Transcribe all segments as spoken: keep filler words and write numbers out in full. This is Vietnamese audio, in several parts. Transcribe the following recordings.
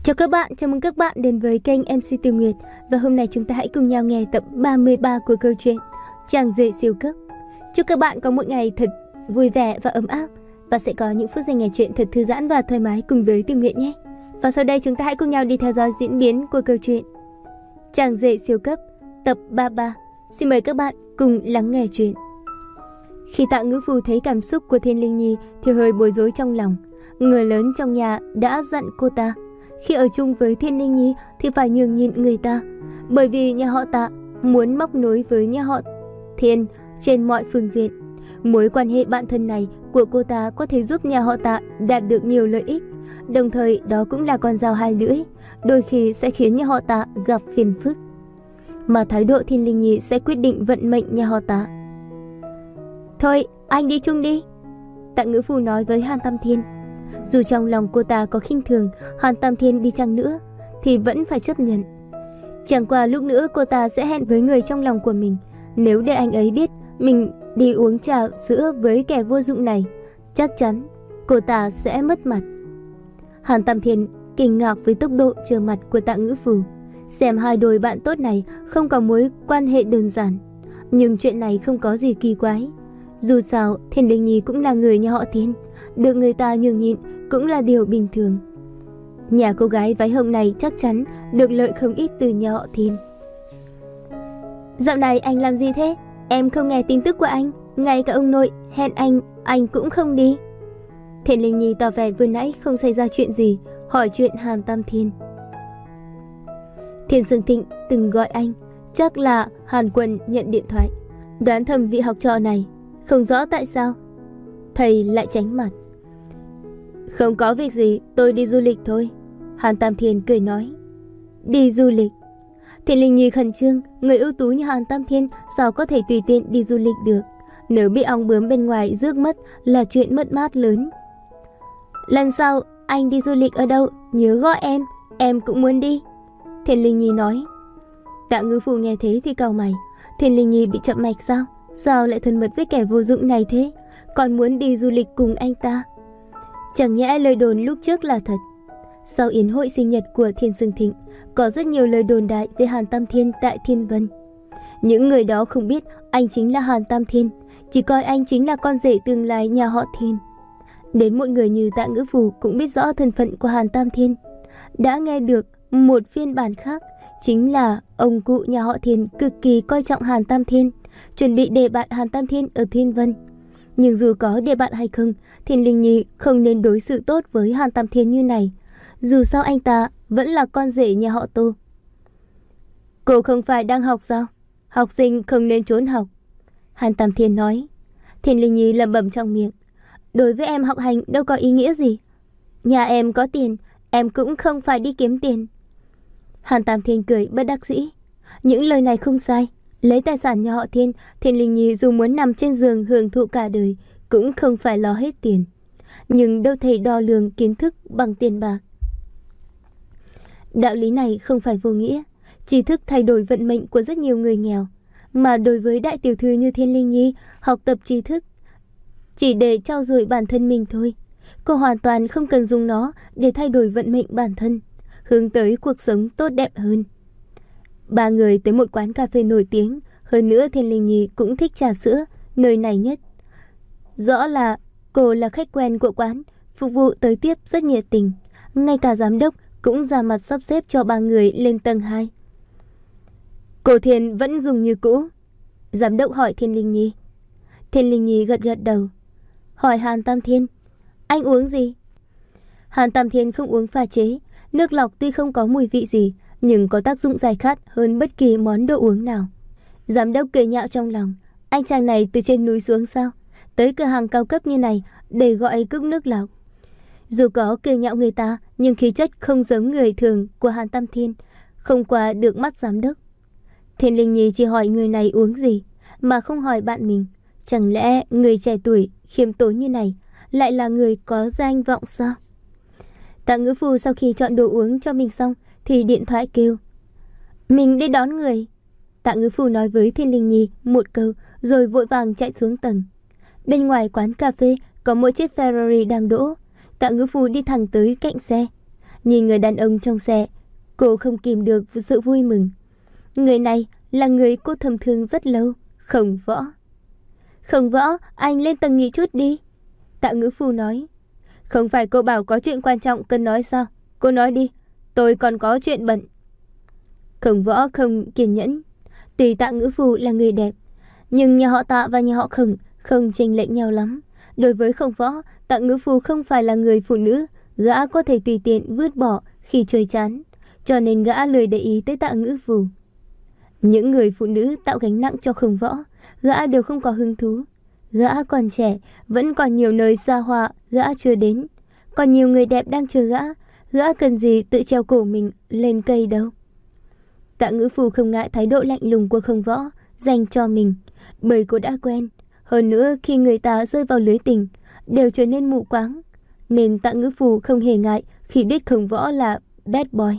Chào các bạn, chào mừng các bạn đến với kênh em xê Tiêu Nguyệt. Và hôm nay chúng ta hãy cùng nhau nghe tập ba mươi ba của câu chuyện Chàng rể siêu cấp. Chúc các bạn có một ngày thật vui vẻ và ấm áp, và sẽ có những phút giây nghe chuyện thật thư giãn và thoải mái cùng với Tiêu Nguyệt nhé. Và sau đây chúng ta hãy cùng nhau đi theo dõi diễn biến của câu chuyện Chàng rể siêu cấp tập ba mươi ba. Xin mời các bạn cùng lắng nghe chuyện. Khi Tạ Ngữ Phù thấy cảm xúc của Thiên Linh Nhi thì hơi bối rối trong lòng. Người lớn trong nhà đã dặn cô ta khi ở chung với Thiên Linh Nhi thì phải nhường nhịn người ta, bởi vì nhà họ Tạ muốn móc nối với nhà họ Thiên trên mọi phương diện. Mối quan hệ bạn thân này của cô ta có thể giúp nhà họ Tạ đạt được nhiều lợi ích, đồng thời đó cũng là con dao hai lưỡi, đôi khi sẽ khiến nhà họ Tạ gặp phiền phức. Mà thái độ Thiên Linh Nhi sẽ quyết định vận mệnh nhà họ Tạ. Thôi, anh đi chung đi, Tạ Ngữ Phù nói với Hàn Tam Thiên. Dù trong lòng cô ta có khinh thường Hàn Tam Thiên đi chăng nữa thì vẫn phải chấp nhận. Chẳng qua lúc nữa cô ta sẽ hẹn với người trong lòng của mình. Nếu để anh ấy biết mình đi uống trà sữa với kẻ vô dụng này, chắc chắn cô ta sẽ mất mặt. Hàn Tam Thiên kinh ngạc với tốc độ trở mặt của Tạ Ngữ Phù. Xem hai đôi bạn tốt này không có mối quan hệ đơn giản, nhưng chuyện này không có gì kỳ quái. Dù sao Thiên Linh Nhi cũng là người nhà họ Thiên, được người ta nhường nhịn cũng là điều bình thường. Nhà cô gái váy hồng này chắc chắn được lợi không ít từ nhà họ Thiên. Dạo này anh làm gì thế? Em không nghe tin tức của anh. Ngay cả ông nội hẹn anh, anh cũng không đi. Thiên Linh Nhi tỏ vẻ vừa nãy không xảy ra chuyện gì, hỏi chuyện Hàn Tam Thiên. Thiên Sương Thịnh từng gọi anh, chắc là Hàn Quân nhận điện thoại. Đoán thầm vị học trò này, không rõ tại sao thầy lại tránh mặt. Không có việc gì, tôi đi du lịch thôi, Hàn Tam Thiên cười nói. Đi du lịch? Thiên Linh Nhi khẩn trương, người ưu tú như Hàn Tam Thiên sao có thể tùy tiện đi du lịch được. Nếu bị ong bướm bên ngoài rước mất là chuyện mất mát lớn. Lần sau anh đi du lịch ở đâu nhớ gọi em, em cũng muốn đi, Thiên Linh Nhi nói. Tạ Ngữ Phù nghe thế thì cau mày. Thiên Linh Nhi bị chậm mạch sao? Sao lại thân mật với kẻ vô dụng này thế? Còn muốn đi du lịch cùng anh ta? Chẳng nhẽ lời đồn lúc trước là thật? Sau yến hội sinh nhật của Thiên Sương Thịnh, có rất nhiều lời đồn đại về Hàn Tam Thiên tại Thiên Vân. Những người đó không biết anh chính là Hàn Tam Thiên, chỉ coi anh chính là con rể tương lai nhà họ Thiên. Đến một người như Tạ Ngữ Phù cũng biết rõ thân phận của Hàn Tam Thiên. Đã nghe được một phiên bản khác, chính là ông cụ nhà họ Thiên cực kỳ coi trọng Hàn Tam Thiên, chuẩn bị đề bạt Hàn Tam Thiên ở Thiên Vân. Nhưng dù có đề bạt hay không, Thiên Linh Nhi không nên đối xử tốt với Hàn Tam Thiên như này. Dù sao anh ta vẫn là con rể nhà họ Tô. Cô không phải đang học sao? Học sinh không nên trốn học, Hàn Tam Thiên nói. Thiên Linh Nhi lẩm bẩm trong miệng. Đối với em học hành đâu có ý nghĩa gì. Nhà em có tiền, em cũng không phải đi kiếm tiền. Hàn Tam Thiên cười bất đắc dĩ. Những lời này không sai. Lấy tài sản nhà họ Thiên, Thiên Linh Nhi dù muốn nằm trên giường hưởng thụ cả đời cũng không phải lo hết tiền. Nhưng đâu thể đo lường kiến thức bằng tiền bạc. Đạo lý này không phải vô nghĩa. Tri thức thay đổi vận mệnh của rất nhiều người nghèo. Mà đối với đại tiểu thư như Thiên Linh Nhi, học tập tri thức chỉ để trau dồi bản thân mình thôi. Cô hoàn toàn không cần dùng nó để thay đổi vận mệnh bản thân, hướng tới cuộc sống tốt đẹp hơn. Ba người tới một quán cà phê nổi tiếng. Hơn nữa Thiên Linh Nhi cũng thích trà sữa nơi này nhất. Rõ là cô là khách quen của quán, phục vụ tới tiếp rất nhiệt tình. Ngay cả giám đốc cũng ra mặt sắp xếp cho ba người lên tầng hai. Cô Thiên vẫn dùng như cũ, giám đốc hỏi Thiên Linh Nhi. Thiên Linh Nhi gật gật đầu. Hỏi Hàn Tam Thiên, anh uống gì? Hàn Tam Thiên không uống pha chế. Nước lọc tuy không có mùi vị gì, nhưng có tác dụng giải khát hơn bất kỳ món đồ uống nào. Giám đốc cười nhạo trong lòng. Anh chàng này từ trên núi xuống sao? Tới cửa hàng cao cấp như này để gọi cốc nước lọc. Dù có cười nhạo người ta, nhưng khí chất không giống người thường của Hàn Tam Thiên không qua được mắt giám đốc. Thiên Linh Nhi chỉ hỏi người này uống gì, mà không hỏi bạn mình. Chẳng lẽ người trẻ tuổi khiêm tốn như này lại là người có danh vọng sao? Tạ Ngữ Phù sau khi chọn đồ uống cho mình xong thì điện thoại kêu. Mình đi đón người, Tạ Ngữ Phù nói với Thiên Linh Nhi một câu rồi vội vàng chạy xuống tầng. Bên ngoài quán cà phê có một chiếc Ferrari đang đỗ. Tạ Ngữ Phù đi thẳng tới cạnh xe. Nhìn người đàn ông trong xe, cô không kìm được sự vui mừng. Người này là người cô thầm thương rất lâu, Khổng Võ. Khổng Võ, anh lên tầng nghỉ chút đi. Tạ Ngữ Phu nói. Không phải cô bảo có chuyện quan trọng cần nói sao? Cô nói đi, tôi còn có chuyện bận. Khổng Võ không kiên nhẫn. Tuy Tạ Ngữ Phu là người đẹp, nhưng nhà họ Tạ và nhà họ Khổng không chênh lệch nhau lắm. Đối với Khổng Võ, Tạ Ngữ Phu không phải là người phụ nữ gã có thể tùy tiện vứt bỏ khi chơi chán, cho nên gã lười để ý tới Tạ Ngữ Phu. Những người phụ nữ tạo gánh nặng cho Khổng Võ, gã đều không có hứng thú. Gã còn trẻ, vẫn còn nhiều nơi xa hoa gã chưa đến, còn nhiều người đẹp đang chờ gã. Gã cần gì tự treo cổ mình lên cây đâu. Tạ Ngữ Phu không ngại thái độ lạnh lùng của Khổng Võ dành cho mình, bởi cô đã quen. Hơn nữa khi người ta rơi vào lưới tình đều trở nên mù quáng, nên Tạ Ngữ Phu không hề ngại khi biết Khổng Võ là bad boy.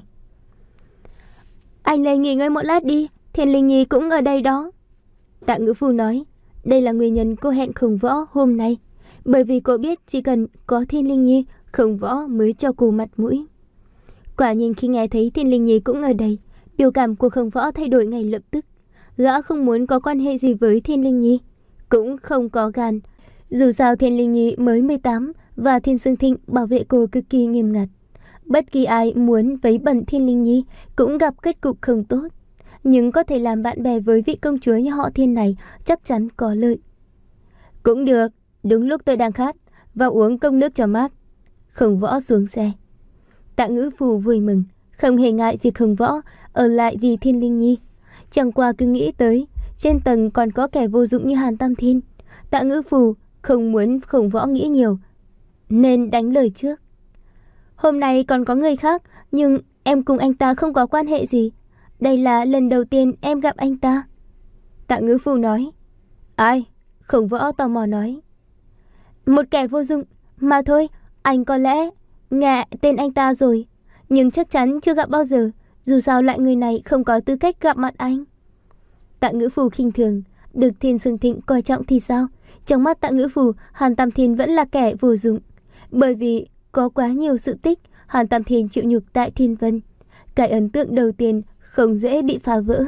Anh lên nghỉ ngơi một lát đi, Thiên Linh Nhi cũng ở đây đó. Tạ Ngữ Phu nói. Đây là nguyên nhân cô hẹn Khổng Võ hôm nay, bởi vì cô biết chỉ cần có Thiên Linh Nhi, Khổng Võ mới cho cô mặt mũi. Quả nhiên khi nghe thấy Thiên Linh Nhi cũng ở đây, biểu cảm của Khổng Võ thay đổi ngay lập tức. Gã không muốn có quan hệ gì với Thiên Linh Nhi, cũng không có gan. Dù sao Thiên Linh Nhi mới mười tám và Thiên Sương Thịnh bảo vệ cô cực kỳ nghiêm ngặt. Bất kỳ ai muốn vấy bẩn Thiên Linh Nhi cũng gặp kết cục không tốt. Nhưng có thể làm bạn bè với vị công chúa nhà họ Thiên này chắc chắn có lợi. Cũng được, đúng lúc tôi đang khát, vào uống cốc nước cho mát. Khổng Võ xuống xe. Tạ Ngữ Phu vui mừng, không hề ngại việc Khổng Võ ở lại vì Thiên Linh Nhi. Chẳng qua cứ nghĩ tới trên tầng còn có kẻ vô dụng như Hàn Tam Thiên. Tạ Ngữ Phu không muốn Khổng Võ nghĩ nhiều, nên đánh lời trước. Hôm nay còn có người khác, nhưng em cùng anh ta không có quan hệ gì. Đây là lần đầu tiên em gặp anh ta. Tạ Ngữ Phu nói. Ai? Khổng Võ tò mò nói. Một kẻ vô dụng mà thôi. Anh có lẽ nghe tên anh ta rồi, nhưng chắc chắn chưa gặp bao giờ. Dù sao lại người này không có tư cách gặp mặt anh. Tạ Ngữ Phu khinh thường. Được Thiên Sương Thịnh coi trọng thì sao? Trong mắt Tạ Ngữ Phu, Hàn Tam Thiên vẫn là kẻ vô dụng. Bởi vì có quá nhiều sự tích, Hàn Tam Thiên chịu nhục tại Thiên Vân. Cái ấn tượng đầu tiên không dễ bị phá vỡ.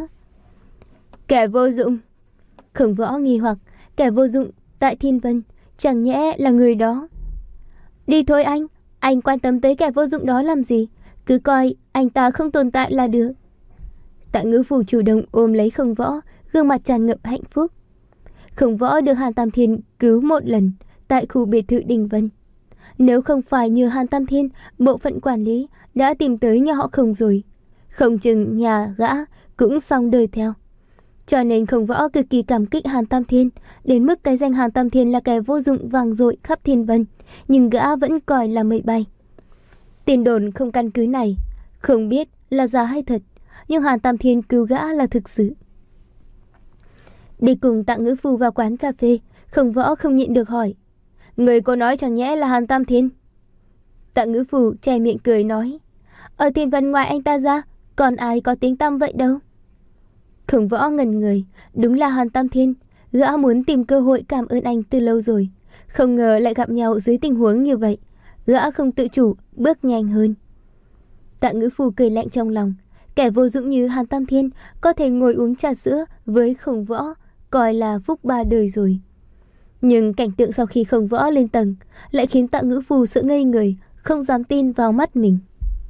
Kẻ vô dụng? Khổng Võ nghi hoặc. Kẻ vô dụng tại Thiên Vân chẳng nhẽ là người đó? Đi thôi anh, anh quan tâm tới kẻ vô dụng đó làm gì? Cứ coi anh ta không tồn tại là được. Tạ Ngữ Phu chủ động ôm lấy Khổng Võ, gương mặt tràn ngập hạnh phúc. Khổng Võ được Hàn Tam Thiên cứu một lần tại khu biệt thự Đình Vân. Nếu không phải nhờ Hàn Tam Thiên, bộ phận quản lý đã tìm tới nhà họ Khổng rồi, không chừng nhà gã cũng xong đời theo. Cho nên Khổng Võ cực kỳ cảm kích Hàn Tam Thiên, đến mức cái danh Hàn Tam Thiên là kẻ vô dụng vang dội khắp Thiên Vân, nhưng gã vẫn coi là mây bay. Tin đồn không căn cứ này, không biết là giả hay thật, nhưng Hàn Tam Thiên cứu gã là thực sự. Đi cùng Tạ Ngữ Phu vào quán cà phê, Khổng Võ không nhịn được hỏi. Người cô nói chẳng nhẽ là Hàn Tam Thiên? Tạ Ngữ Phu che miệng cười nói. Ở Thiên Vân ngoài anh ta ra, còn ai có tiếng tăm vậy đâu. Khổng Võ ngẩn người. Đúng là Hàn Tam Thiên. Gã muốn tìm cơ hội cảm ơn anh từ lâu rồi, không ngờ lại gặp nhau dưới tình huống như vậy. Gã không tự chủ bước nhanh hơn. Tạ Ngữ Phu cười lạnh trong lòng. Kẻ vô dụng như Hàn Tam Thiên có thể ngồi uống trà sữa với Khổng Võ, coi là phúc ba đời rồi. Nhưng cảnh tượng sau khi Khổng Võ lên tầng lại khiến Tạ Ngữ Phu sợ ngây người, không dám tin vào mắt mình.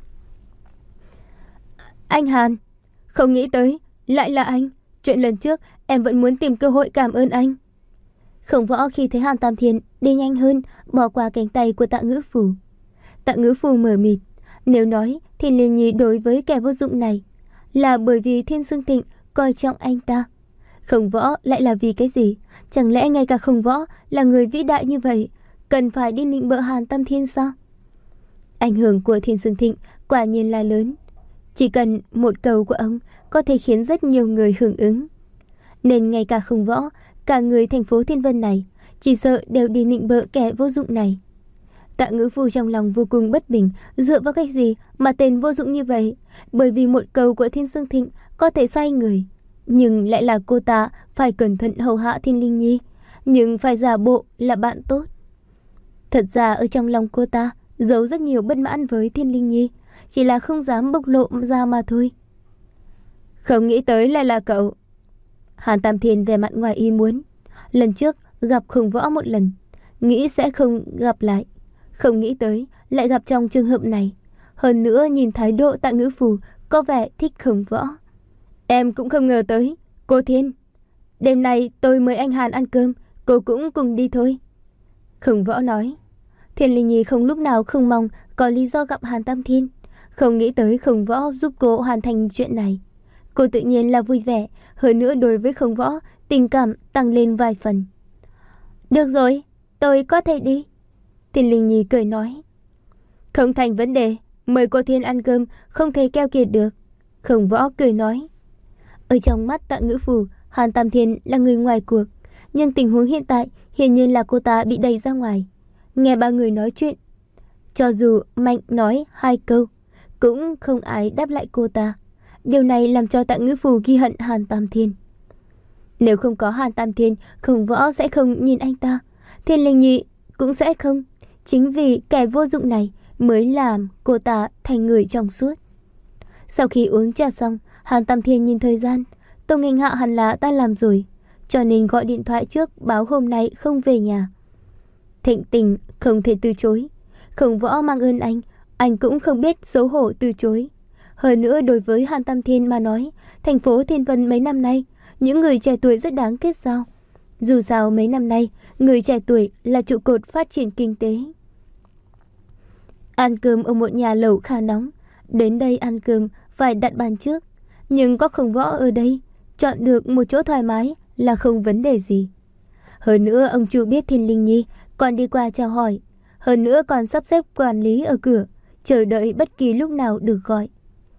Anh Hàn, không nghĩ tới lại là anh. Chuyện lần trước em vẫn muốn tìm cơ hội cảm ơn anh. Khổng Võ khi thấy Hàn Tam Thiên đi nhanh hơn, bỏ qua cánh tay của Tạ Ngữ Phu. Tạ Ngữ Phu mờ mịt. Nếu nói Thiên Linh Nhi đối với kẻ vô dụng này là bởi vì Thiên Sương Thịnh coi trọng anh ta, Khổng Võ lại là vì cái gì? Chẳng lẽ ngay cả Khổng Võ là người vĩ đại như vậy cần phải đi nịnh bợ Hàn Tam Thiên sao? Ảnh hưởng của Thiên Sương Thịnh quả nhiên là lớn. Chỉ cần một câu của ông có thể khiến rất nhiều người hưởng ứng. Nên ngay cả Khổng Võ, cả người thành phố Thiên Vân này chỉ sợ đều đi nịnh bợ kẻ vô dụng này. Tạ Ngữ Phu trong lòng vô cùng bất bình. Dựa vào cách gì mà tên vô dụng như vậy? Bởi vì một câu của Thiên Sương Thịnh có thể xoay người, nhưng lại là cô ta phải cẩn thận hầu hạ Thiên Linh Nhi, nhưng phải giả bộ là bạn tốt. Thật ra ở trong lòng cô ta giấu rất nhiều bất mãn với Thiên Linh Nhi, chỉ là không dám bộc lộ ra mà thôi. Không nghĩ tới lại là cậu. Hàn Tam Thiên về mặt ngoài ý muốn. Lần trước gặp Khổng Võ một lần, nghĩ sẽ không gặp lại. Không nghĩ tới lại gặp trong trường hợp này. Hơn nữa nhìn thái độ Tạ Ngữ Phù có vẻ thích Khổng Võ. Em cũng không ngờ tới. Cô Thiên, đêm nay tôi mời anh Hàn ăn cơm, cô cũng cùng đi thôi. Khổng Võ nói. Thiên Linh Nhi không lúc nào không mong có lý do gặp Hàn Tam Thiên. Không nghĩ tới Khổng Võ giúp cô hoàn thành chuyện này. Cô tự nhiên là vui vẻ. Hơn nữa đối với Khổng Võ, tình cảm tăng lên vài phần. Được rồi, tôi có thể đi. Thiên Linh Nhi cười nói. Không thành vấn đề, mời cô Thiên ăn cơm không thể keo kiệt được. Khổng Võ cười nói. Ở trong mắt Tạ Ngữ Phù, Hàn Tam Thiên là người ngoài cuộc. Nhưng tình huống hiện tại hiển nhiên là cô ta bị đẩy ra ngoài. Nghe ba người nói chuyện, cho dù Mạnh nói hai câu cũng không ai đáp lại cô ta. Điều này làm cho Tạ Ngữ Phù ghi hận Hàn Tam Thiên. Nếu không có Hàn Tam Thiên, Khổng Võ sẽ không nhìn anh ta, Thiên Linh Nhi cũng sẽ không. Chính vì kẻ vô dụng này mới làm cô ta thành người trong suốt. Sau khi uống trà xong, Hàn Tam Thiên nhìn thời gian, Tô Nghênh Hạo hẳn là ta làm rồi, cho nên gọi điện thoại trước báo hôm nay không về nhà. Thịnh Tình không thể từ chối. Khổng Võ mang ơn anh, anh cũng không biết xấu hổ từ chối. Hơn nữa đối với Hàn Tam Thiên mà nói, thành phố Thiên Vân mấy năm nay, những người trẻ tuổi rất đáng kết giao. Dù sao mấy năm nay, người trẻ tuổi là trụ cột phát triển kinh tế. Ăn cơm ở một nhà lẩu khá nóng. Đến đây ăn cơm phải đặt bàn trước. Nhưng có Khổng Võ ở đây, chọn được một chỗ thoải mái là không vấn đề gì. Hơn nữa ông chủ biết Thiên Linh Nhi, còn đi qua chào hỏi. Hơn nữa còn sắp xếp quản lý ở cửa, chờ đợi bất kỳ lúc nào được gọi.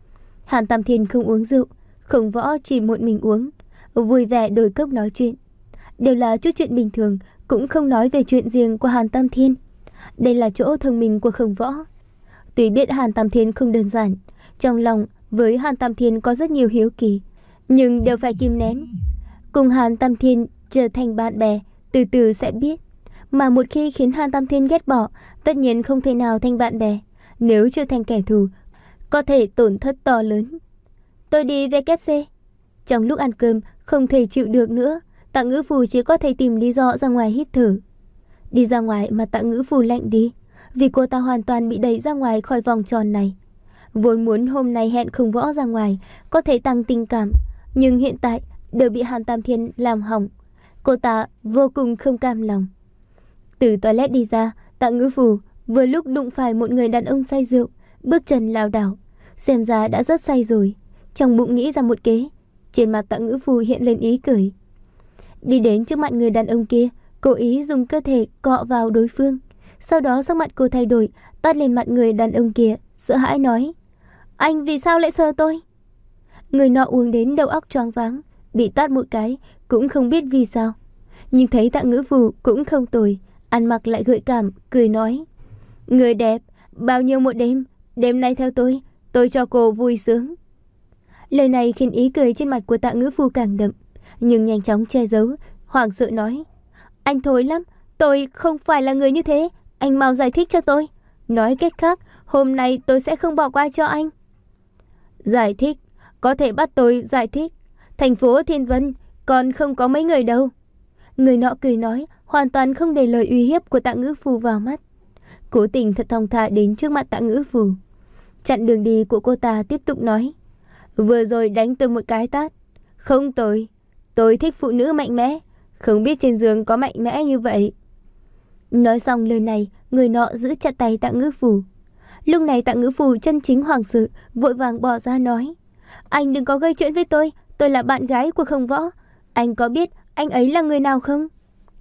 Hàn Tam Thiên không uống rượu, Khổng Võ chỉ một mình uống, vui vẻ đổi cốc nói chuyện. Đều là chút chuyện bình thường, cũng không nói về chuyện riêng của Hàn Tam Thiên. Đây là chỗ thông minh của Khổng Võ. Tuy biết Hàn Tam Thiên không đơn giản, trong lòng với Hàn Tam Thiên có rất nhiều hiếu kỳ, nhưng đều phải kìm nén. Cùng Hàn Tam Thiên trở thành bạn bè, từ từ sẽ biết. Mà một khi khiến Hàn Tam Thiên ghét bỏ, tất nhiên không thể nào thành bạn bè. Nếu trở thành kẻ thù, có thể tổn thất to lớn. Tôi đi vê kép xê. Trong lúc ăn cơm không thể chịu được nữa, Tạ Ngữ Phù chỉ có thể tìm lý do ra ngoài hít thở. Đi ra ngoài mà Tạ Ngữ Phù lạnh đi, vì cô ta hoàn toàn bị đẩy ra ngoài khỏi vòng tròn này. Vốn muốn hôm nay hẹn Khổng Võ ra ngoài có thể tăng tình cảm, nhưng hiện tại đều bị Hàn Tam Thiên làm hỏng. Cô ta vô cùng không cam lòng. Từ toilet đi ra, Tạ Ngữ Phù vừa lúc đụng phải một người đàn ông say rượu, bước chân lảo đảo, xem ra đã rất say rồi. Trong bụng nghĩ ra một kế, trên mặt Tạ Ngữ Phù hiện lên ý cười. Đi đến trước mặt người đàn ông kia, cố ý dùng cơ thể cọ vào đối phương. Sau đó sắc mặt cô thay đổi, tát lên mặt người đàn ông kia, sợ hãi nói: Anh vì sao lại sờ tôi? Người nọ uống đến đầu óc choáng váng, bị tát một cái cũng không biết vì sao. Nhưng thấy Tạ Ngữ Phù cũng không tồi, ăn mặc lại gợi cảm, cười nói: Người đẹp, bao nhiêu một đêm, đêm nay theo tôi, tôi cho cô vui sướng. Lời này khiến ý cười trên mặt của Tạ Ngữ Phù càng đậm, nhưng nhanh chóng che giấu, hoảng sợ nói: Anh thối lắm, tôi không phải là người như thế, anh mau giải thích cho tôi. Nói cách khác, hôm nay tôi sẽ không bỏ qua cho anh. Giải thích? Có thể bắt tôi giải thích. Thành phố Thiên Vân còn không có mấy người đâu. Người nọ cười nói, hoàn toàn không để lời uy hiếp của Tạ Ngữ Phù vào mắt. Cố tình thật thong thả đến trước mặt Tạ Ngữ Phù. Chặn đường đi của cô ta tiếp tục nói: Vừa rồi đánh tôi một cái tát. Không tồi, tôi thích phụ nữ mạnh mẽ, không biết trên giường có mạnh mẽ như vậy. Nói xong lời này, người nọ giữ chặt tay Tạ Ngữ Phù. Lúc này Tạ Ngữ Phù chân chính hoảng sợ, vội vàng bỏ ra nói: Anh đừng có gây chuyện với tôi, tôi là bạn gái của Khổng Võ. Anh có biết anh ấy là người nào không?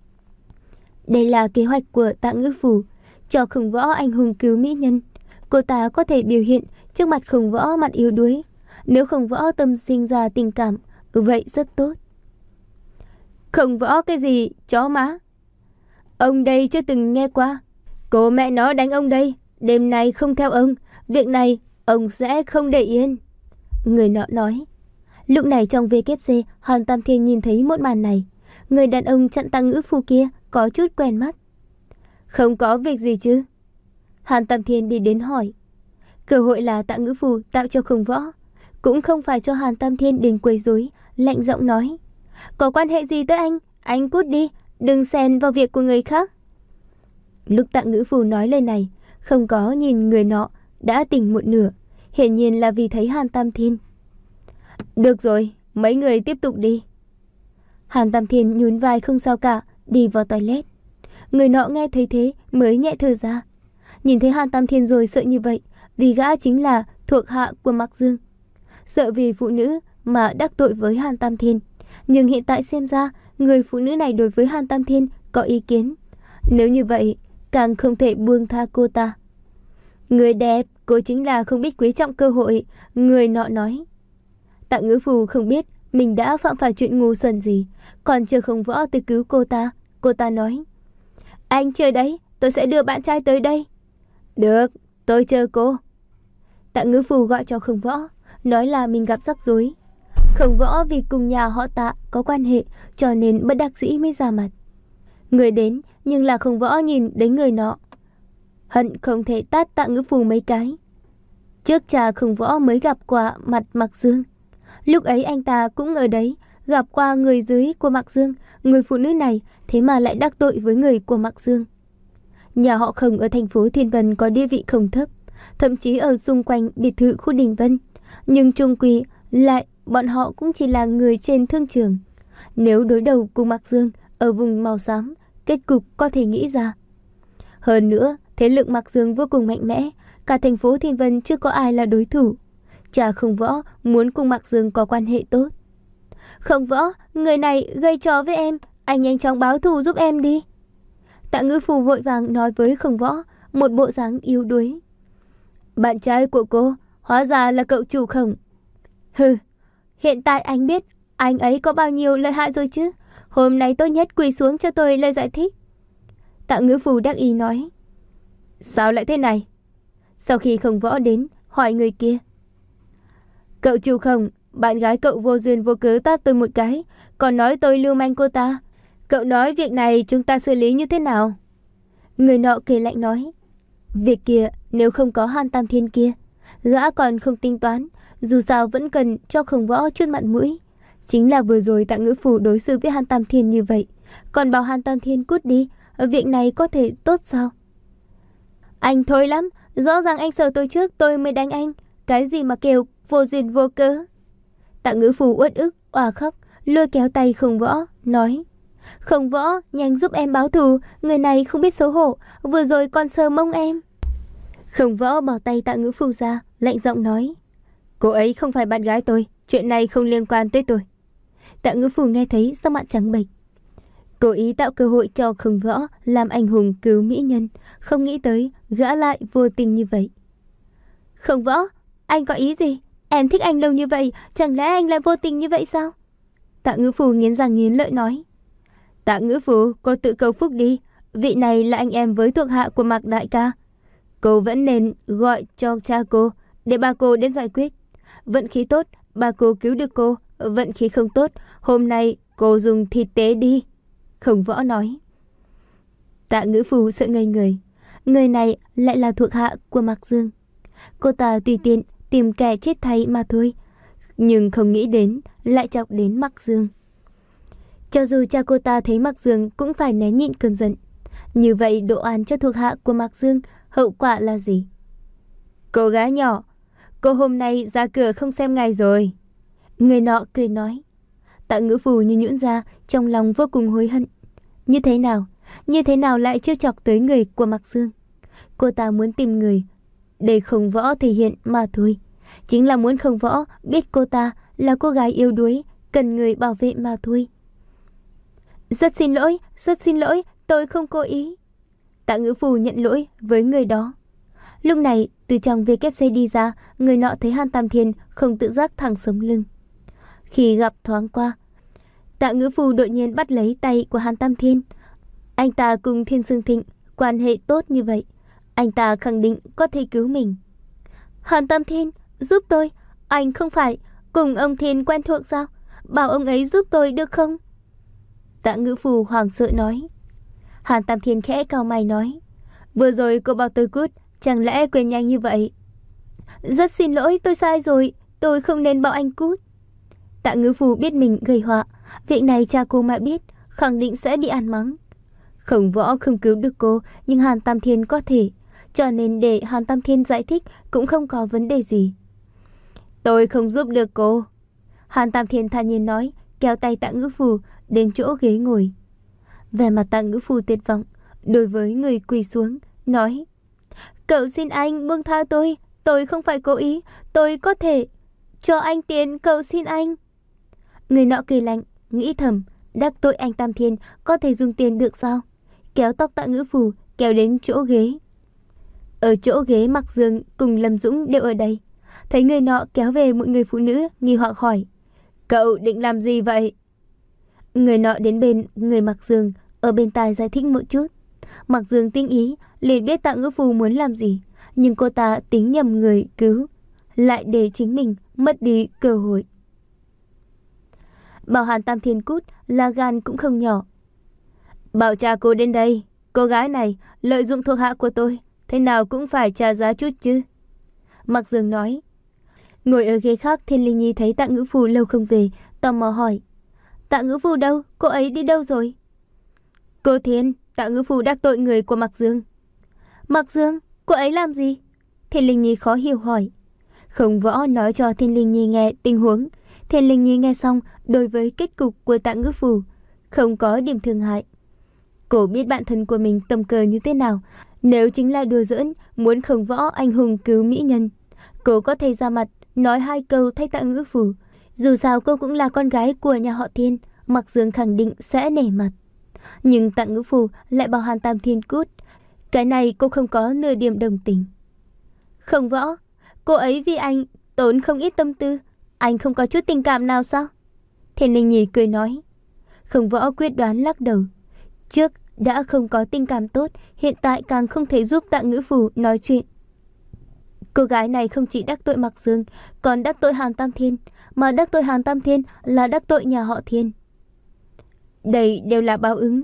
Đây là kế hoạch của Tạ Ngữ Phù, cho Khổng Võ anh hùng cứu mỹ nhân. Cô ta có thể biểu hiện trước mặt Khổng Võ mặt yếu đuối. Nếu Khổng Võ tâm sinh ra tình cảm, vậy rất tốt. Khổng Võ cái gì, chó má? Ông đây chưa từng nghe qua. Cô mẹ nó đánh ông đây, đêm nay không theo ông, việc này ông sẽ không để yên. Người nọ nói. Lúc này trong vê kép xê, Hàn Tam Thiên nhìn thấy một màn này. Người đàn ông chặn Tạ Ngữ Phù kia có chút quen mắt. Không có việc gì chứ? Hàn Tam Thiên đi đến hỏi. Cơ hội là Tạ Ngữ Phù tạo cho Khổng Võ, cũng không phải cho Hàn Tam Thiên đến quấy rối, lạnh giọng nói: có quan hệ gì tới anh? Anh cút đi, đừng xen vào việc của người khác. Lúc Tạ Ngữ Phù nói lời này, không có nhìn người nọ đã tỉnh một nửa, hiển nhiên là vì thấy Hàn Tam Thiên. Được rồi, mấy người tiếp tục đi. Hàn Tam Thiên nhún vai không sao cả, đi vào toilet. Người nọ nghe thấy thế mới nhẹ thở ra. Nhìn thấy Hàn Tam Thiên rồi sợ như vậy, vì gã chính là thuộc hạ của Mạc Dương. Sợ vì phụ nữ mà đắc tội với Hàn Tam Thiên. Nhưng hiện tại xem ra, người phụ nữ này đối với Hàn Tam Thiên có ý kiến. Nếu như vậy, càng không thể buông tha cô ta. Người đẹp, cô chính là không biết quý trọng cơ hội, người nọ nói. Tạ Ngữ Phù không biết mình đã phạm phải chuyện ngu xuẩn gì, còn chờ Khổng Võ tới cứu cô ta. Cô ta nói: anh chờ đấy, tôi sẽ đưa bạn trai tới đây. Được, tôi chờ cô. Tạ Ngữ Phù gọi cho Khổng Võ, nói là mình gặp rắc rối. Khổng Võ vì cùng nhà họ Tạ có quan hệ, cho nên bất đắc dĩ mới ra mặt. Người đến, nhưng là Khổng Võ nhìn đến người nọ, hận không thể tát Tạ Ngữ Phù mấy cái. Trước cha Khổng Võ mới gặp qua mặt Mạc Dương. Lúc ấy anh ta cũng ở đấy, gặp qua người dưới của Mạc Dương. Người phụ nữ này thế mà lại đắc tội với người của Mạc Dương. Nhà họ Khổng ở thành phố Thiên Vân có địa vị không thấp, thậm chí ở xung quanh biệt thự khu Đình Vân. Nhưng chung quy lại bọn họ cũng chỉ là người trên thương trường. Nếu đối đầu cùng Mạc Dương ở vùng màu xám, kết cục có thể nghĩ ra. Hơn nữa, thế lực Mạc Dương vô cùng mạnh mẽ, cả thành phố Thiên Vân chưa có ai là đối thủ. Cha Khổng Võ muốn cùng Mạc Dương có quan hệ tốt. Khổng Võ, người này gây trò với em, anh nhanh chóng báo thù giúp em đi. Tạ Ngữ Phù vội vàng nói với Khổng Võ, một bộ dáng yếu đuối. Bạn trai của cô, hóa ra là cậu chủ Khổng. Hừ, hiện tại anh biết anh ấy có bao nhiêu lợi hại rồi chứ. Hôm nay tốt nhất quỳ xuống cho tôi lời giải thích. Tạ Ngữ Phù đắc ý nói. Sao lại thế này? Sau khi Khổng Võ đến, hỏi người kia. Cậu chủ Khổng, bạn gái cậu vô duyên vô cớ tát tôi một cái, còn nói tôi lưu manh cô ta. Cậu nói việc này chúng ta xử lý như thế nào? Người nọ cười lạnh nói. Việc kia nếu không có Hàn Tam Thiên kia, gã còn không tính toán, dù sao vẫn cần cho Khổng Võ chút mặt mũi. Chính là vừa rồi Tạ Ngữ Phù đối xử với Hàn Tam Thiên như vậy, còn bảo Hàn Tam Thiên cút đi, việc này có thể tốt sao? Anh thôi lắm, rõ ràng anh sợ tôi trước tôi mới đánh anh, cái gì mà kêu vô duyên vô cớ. Tạ Ngữ Phù uất ức, òa khóc, lôi kéo tay Khổng Võ, nói. Khổng Võ, nhanh giúp em báo thù, người này không biết xấu hổ, vừa rồi còn sờ mông em. Khổng Võ bỏ tay Tạ Ngữ Phù ra, lạnh giọng nói. Cô ấy không phải bạn gái tôi, chuyện này không liên quan tới tôi. Tạ Ngữ Phù nghe thấy sắc mặt trắng bệch. Cố ý tạo cơ hội cho Khổng Võ làm anh hùng cứu mỹ nhân, không nghĩ tới gã lại vô tình như vậy. Khổng Võ, anh có ý gì? Em thích anh lâu như vậy, chẳng lẽ anh lại vô tình như vậy sao? Tạ Ngữ Phù nghiến răng nghiến lợi nói. Tạ Ngữ Phù, cô tự cầu phúc đi, vị này là anh em với thuộc hạ của Mạc đại ca. Cô vẫn nên gọi cho cha cô để bà cô đến giải quyết. Vận khí tốt, bà cô cứu được cô, vận khí không tốt, hôm nay cô dùng thịt tế đi. Khổng Võ nói. Tạ Ngữ Phù sợ ngây người, người này lại là thuộc hạ của Mạc Dương. Cô ta tùy tiện tìm kẻ chết thay mà thôi, nhưng không nghĩ đến lại chọc đến Mạc Dương. Cho dù cha cô ta thấy Mạc Dương cũng phải nén nhịn cơn giận. Như vậy độ oan cho thuộc hạ của Mạc Dương, hậu quả là gì? Cô gái nhỏ, cô hôm nay ra cửa không xem ngày rồi. Người nọ cười nói. Tạ Ngữ Phù như nhũn ra, trong lòng vô cùng hối hận. Như thế nào? Như thế nào lại trêu chọc tới người của Mạc Dương? Cô ta muốn tìm người để Khổng Võ thể hiện mà thôi. Chính là muốn Khổng Võ biết cô ta là cô gái yếu đuối, cần người bảo vệ mà thôi. Rất xin lỗi, rất xin lỗi, tôi không cố ý. Tạ Ngữ Phù nhận lỗi với người đó. Lúc này, từ trong vê kép xê đi ra, người nọ thấy Hàn Tam Thiên không tự giác thẳng sống lưng. Khi gặp thoáng qua, Tạ Ngữ Phù đột nhiên bắt lấy tay của Hàn Tam Thiên. Anh ta cùng Thiên Sương Thịnh quan hệ tốt như vậy, anh ta khẳng định có thể cứu mình. Hàn Tam Thiên, giúp tôi, anh không phải cùng ông Thiên quen thuộc sao? Bảo ông ấy giúp tôi được không? Tạ Ngữ Phù hoảng sợ nói. Hàn Tam Thiên khẽ cau mày nói. Vừa rồi cô bảo tôi cút, chẳng lẽ quên nhanh như vậy? Rất xin lỗi, tôi sai rồi, tôi không nên bảo anh cút. Tạ Ngữ Phù biết mình gây họa, việc này cha cô mà biết, khẳng định sẽ bị ăn mắng. Khổng Võ không cứu được cô, nhưng Hàn Tam Thiên có thể, cho nên để Hàn Tam Thiên giải thích cũng không có vấn đề gì. Tôi không giúp được cô. Hàn Tam Thiên thản nhiên nói, kéo tay Tạ Ngữ Phù đến chỗ ghế ngồi. Vẻ mặt Tạ Ngữ Phù tuyệt vọng, đối với người quỳ xuống, nói: Cậu xin anh buông tha tôi, tôi không phải cố ý, tôi có thể cho anh tiền, cậu xin anh. Người nọ cười lạnh, nghĩ thầm, đắc tội anh Tam Thiên có thể dùng tiền được sao? Kéo tóc Tạ Ngữ Phù kéo đến chỗ ghế. Ở chỗ ghế Mạc Dương cùng Lâm Dũng đều ở đây. Thấy người nọ kéo về một người phụ nữ, nghi hoặc hỏi: Cậu định làm gì vậy? Người nọ đến bên người Mạc Dương, ở bên tai giải thích một chút. Mạc Dương tinh ý, liền biết Tạ Ngữ Phù muốn làm gì, nhưng cô ta tính nhầm người cứu, lại để chính mình mất đi cơ hội. Bảo Hàn Tam Thiên cút là gan cũng không nhỏ. Bảo cha cô đến đây, cô gái này lợi dụng thuộc hạ của tôi, thế nào cũng phải trả giá chút chứ. Mạc Dương nói. Ngồi ở ghế khác, Thiên Linh Nhi thấy Tạ Ngữ Phù lâu không về, tò mò hỏi: Tạ Ngữ Phù đâu? Cô ấy đi đâu rồi? Cô Thiên, Tạ Ngữ Phù đắc tội người của Mạc Dương. Mạc Dương? Cô ấy làm gì? Thiên Linh Nhi khó hiểu hỏi. Khổng Võ nói cho Thiên Linh Nhi nghe tình huống. Thiên Linh Nhi nghe xong, đối với kết cục của Tạ Ngữ Phù không có điểm thương hại. Cô biết bạn thân của mình tâm cơ như thế nào. Nếu chính là đùa giỡn, muốn Khổng Võ anh hùng cứu mỹ nhân, cô có thể ra mặt nói hai câu thay Tạ Ngữ Phù. Dù sao cô cũng là con gái của nhà họ Thiên, Mạc Dương khẳng định sẽ nể mặt. Nhưng Tạ Ngữ Phù lại bảo Hàn Tam Thiên cút, cái này cô không có nửa điểm đồng tình. Khổng Võ, cô ấy vì anh tốn không ít tâm tư, anh không có chút tình cảm nào sao? Thiên Linh Nhi cười nói. Khổng Võ quyết đoán lắc đầu. Trước đã không có tình cảm tốt, hiện tại càng không thể giúp Tạ Ngữ Phù nói chuyện. Cô gái này không chỉ đắc tội Mạc Dương, còn đắc tội Hàn Tam Thiên, mà đắc tội Hàn Tam Thiên là đắc tội nhà họ Thiên. Đây đều là báo ứng.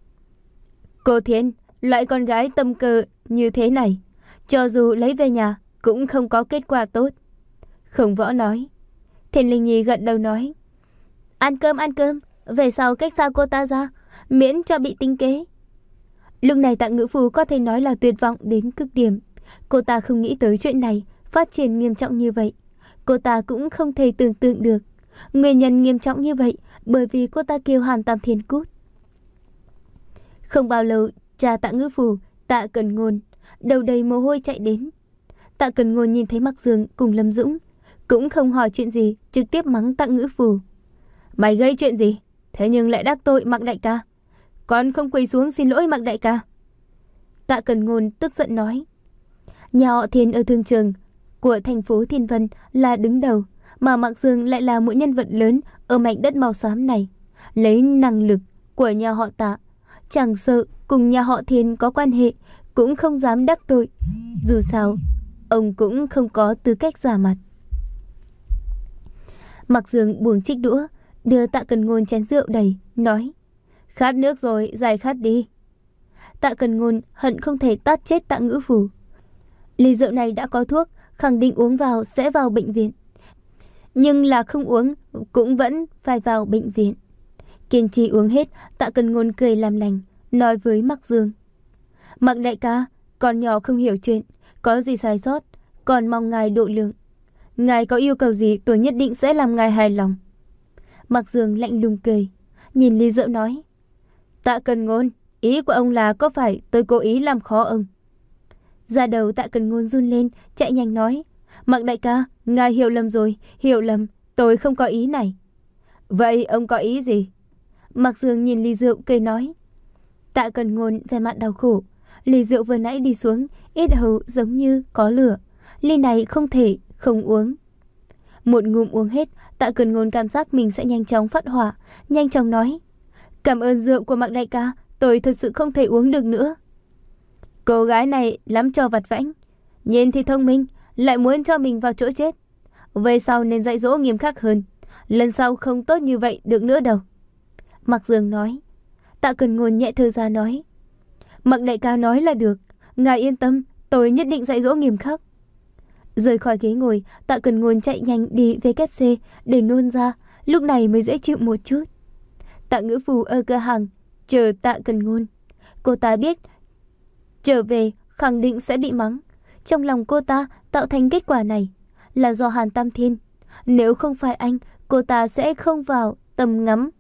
Cô Thiên, loại con gái tâm cơ như thế này, cho dù lấy về nhà cũng không có kết quả tốt. Khổng Võ nói. Thiên Linh Nhi gật đầu nói. Ăn cơm ăn cơm, về sau cách xa cô ta ra, miễn cho bị tính kế. Lúc này Tạ Ngữ Phù có thể nói là tuyệt vọng đến cực điểm. Cô ta không nghĩ tới chuyện này phát triển nghiêm trọng như vậy. Cô ta cũng không thể tưởng tượng được nguyên nhân nghiêm trọng như vậy, bởi vì cô ta kêu Hàn Tam Thiên cút. Không bao lâu, cha Tạ Ngữ Phù, Tạ Cần Ngôn, đầu đầy mồ hôi chạy đến. Tạ Cần Ngôn nhìn thấy Mạc Dương cùng Lâm Dũng, cũng không hỏi chuyện gì, trực tiếp mắng Tạ Ngữ Phù. Mày gây chuyện gì? Thế nhưng lại đắc tội Mạc đại ca, còn không quỳ xuống xin lỗi Mạc đại ca. Tạ Cần Ngôn tức giận nói. Nhà họ Thiên ở thương trường của thành phố Thiên Vân là đứng đầu, mà Mạc Dương lại là một nhân vật lớn ở mảnh đất màu xám này. Lấy năng lực của nhà họ Tạ, chẳng sợ cùng nhà họ Thiên có quan hệ cũng không dám đắc tội. Dù sao, ông cũng không có tư cách ra mặt. Mạc Dương buông chiếc đũa, đưa Tạ Cần Ngôn chén rượu đầy, nói. Khát nước rồi, giải khát đi. Tạ Cần Ngôn hận không thể tát chết Tạ Ngữ Phù. Ly rượu này đã có thuốc, khẳng định uống vào sẽ vào bệnh viện. Nhưng là không uống cũng vẫn phải vào bệnh viện. Kiên trì uống hết, Tạ Cần Ngôn cười làm lành, nói với Mạc Dương. Mạc đại ca, con nhỏ không hiểu chuyện, có gì sai sót, còn mong ngài độ lượng. Ngài có yêu cầu gì tôi nhất định sẽ làm ngài hài lòng. Mạc Dương lạnh lùng cười, nhìn ly rượu nói. Tạ Cần Ngôn, ý của ông là có phải tôi cố ý làm khó ông? Da đầu Tạ Cần Ngôn run lên, chạy nhanh nói. Mạc đại ca, ngài hiểu lầm rồi, hiểu lầm, tôi không có ý này. Vậy ông có ý gì? Mạc Dương nhìn ly rượu cười nói. Tạ Cần Ngôn vẻ mặt đau khổ. Ly rượu vừa nãy đi xuống, yết hầu giống như có lửa. Ly này không thể không uống. Một ngụm uống hết, Tạ Cần Ngôn cảm giác mình sẽ nhanh chóng phát hỏa, nhanh chóng nói. Cảm ơn rượu của Mạc đại ca, tôi thật sự không thể uống được nữa. Cô gái này lắm trò vặt vãnh, nhìn thì thông minh, lại muốn cho mình vào chỗ chết. Về sau nên dạy dỗ nghiêm khắc hơn, lần sau không tốt như vậy được nữa đâu. Mạc Dương nói. Tạ Cần Ngôn nhẹ thở ra nói. Mạc đại ca nói là được, ngài yên tâm, tôi nhất định dạy dỗ nghiêm khắc. Rời khỏi ghế ngồi, Tạ Cần Ngôn chạy nhanh đi về kép xê để nôn ra, lúc này mới dễ chịu một chút. Tạ Ngữ Phù ở cửa hàng chờ Tạ Cần Ngôn. Cô ta biết trở về khẳng định sẽ bị mắng. Trong lòng cô ta tạo thành kết quả này là do Hàn Tam Thiên. Nếu không phải anh, cô ta sẽ không vào tầm ngắm,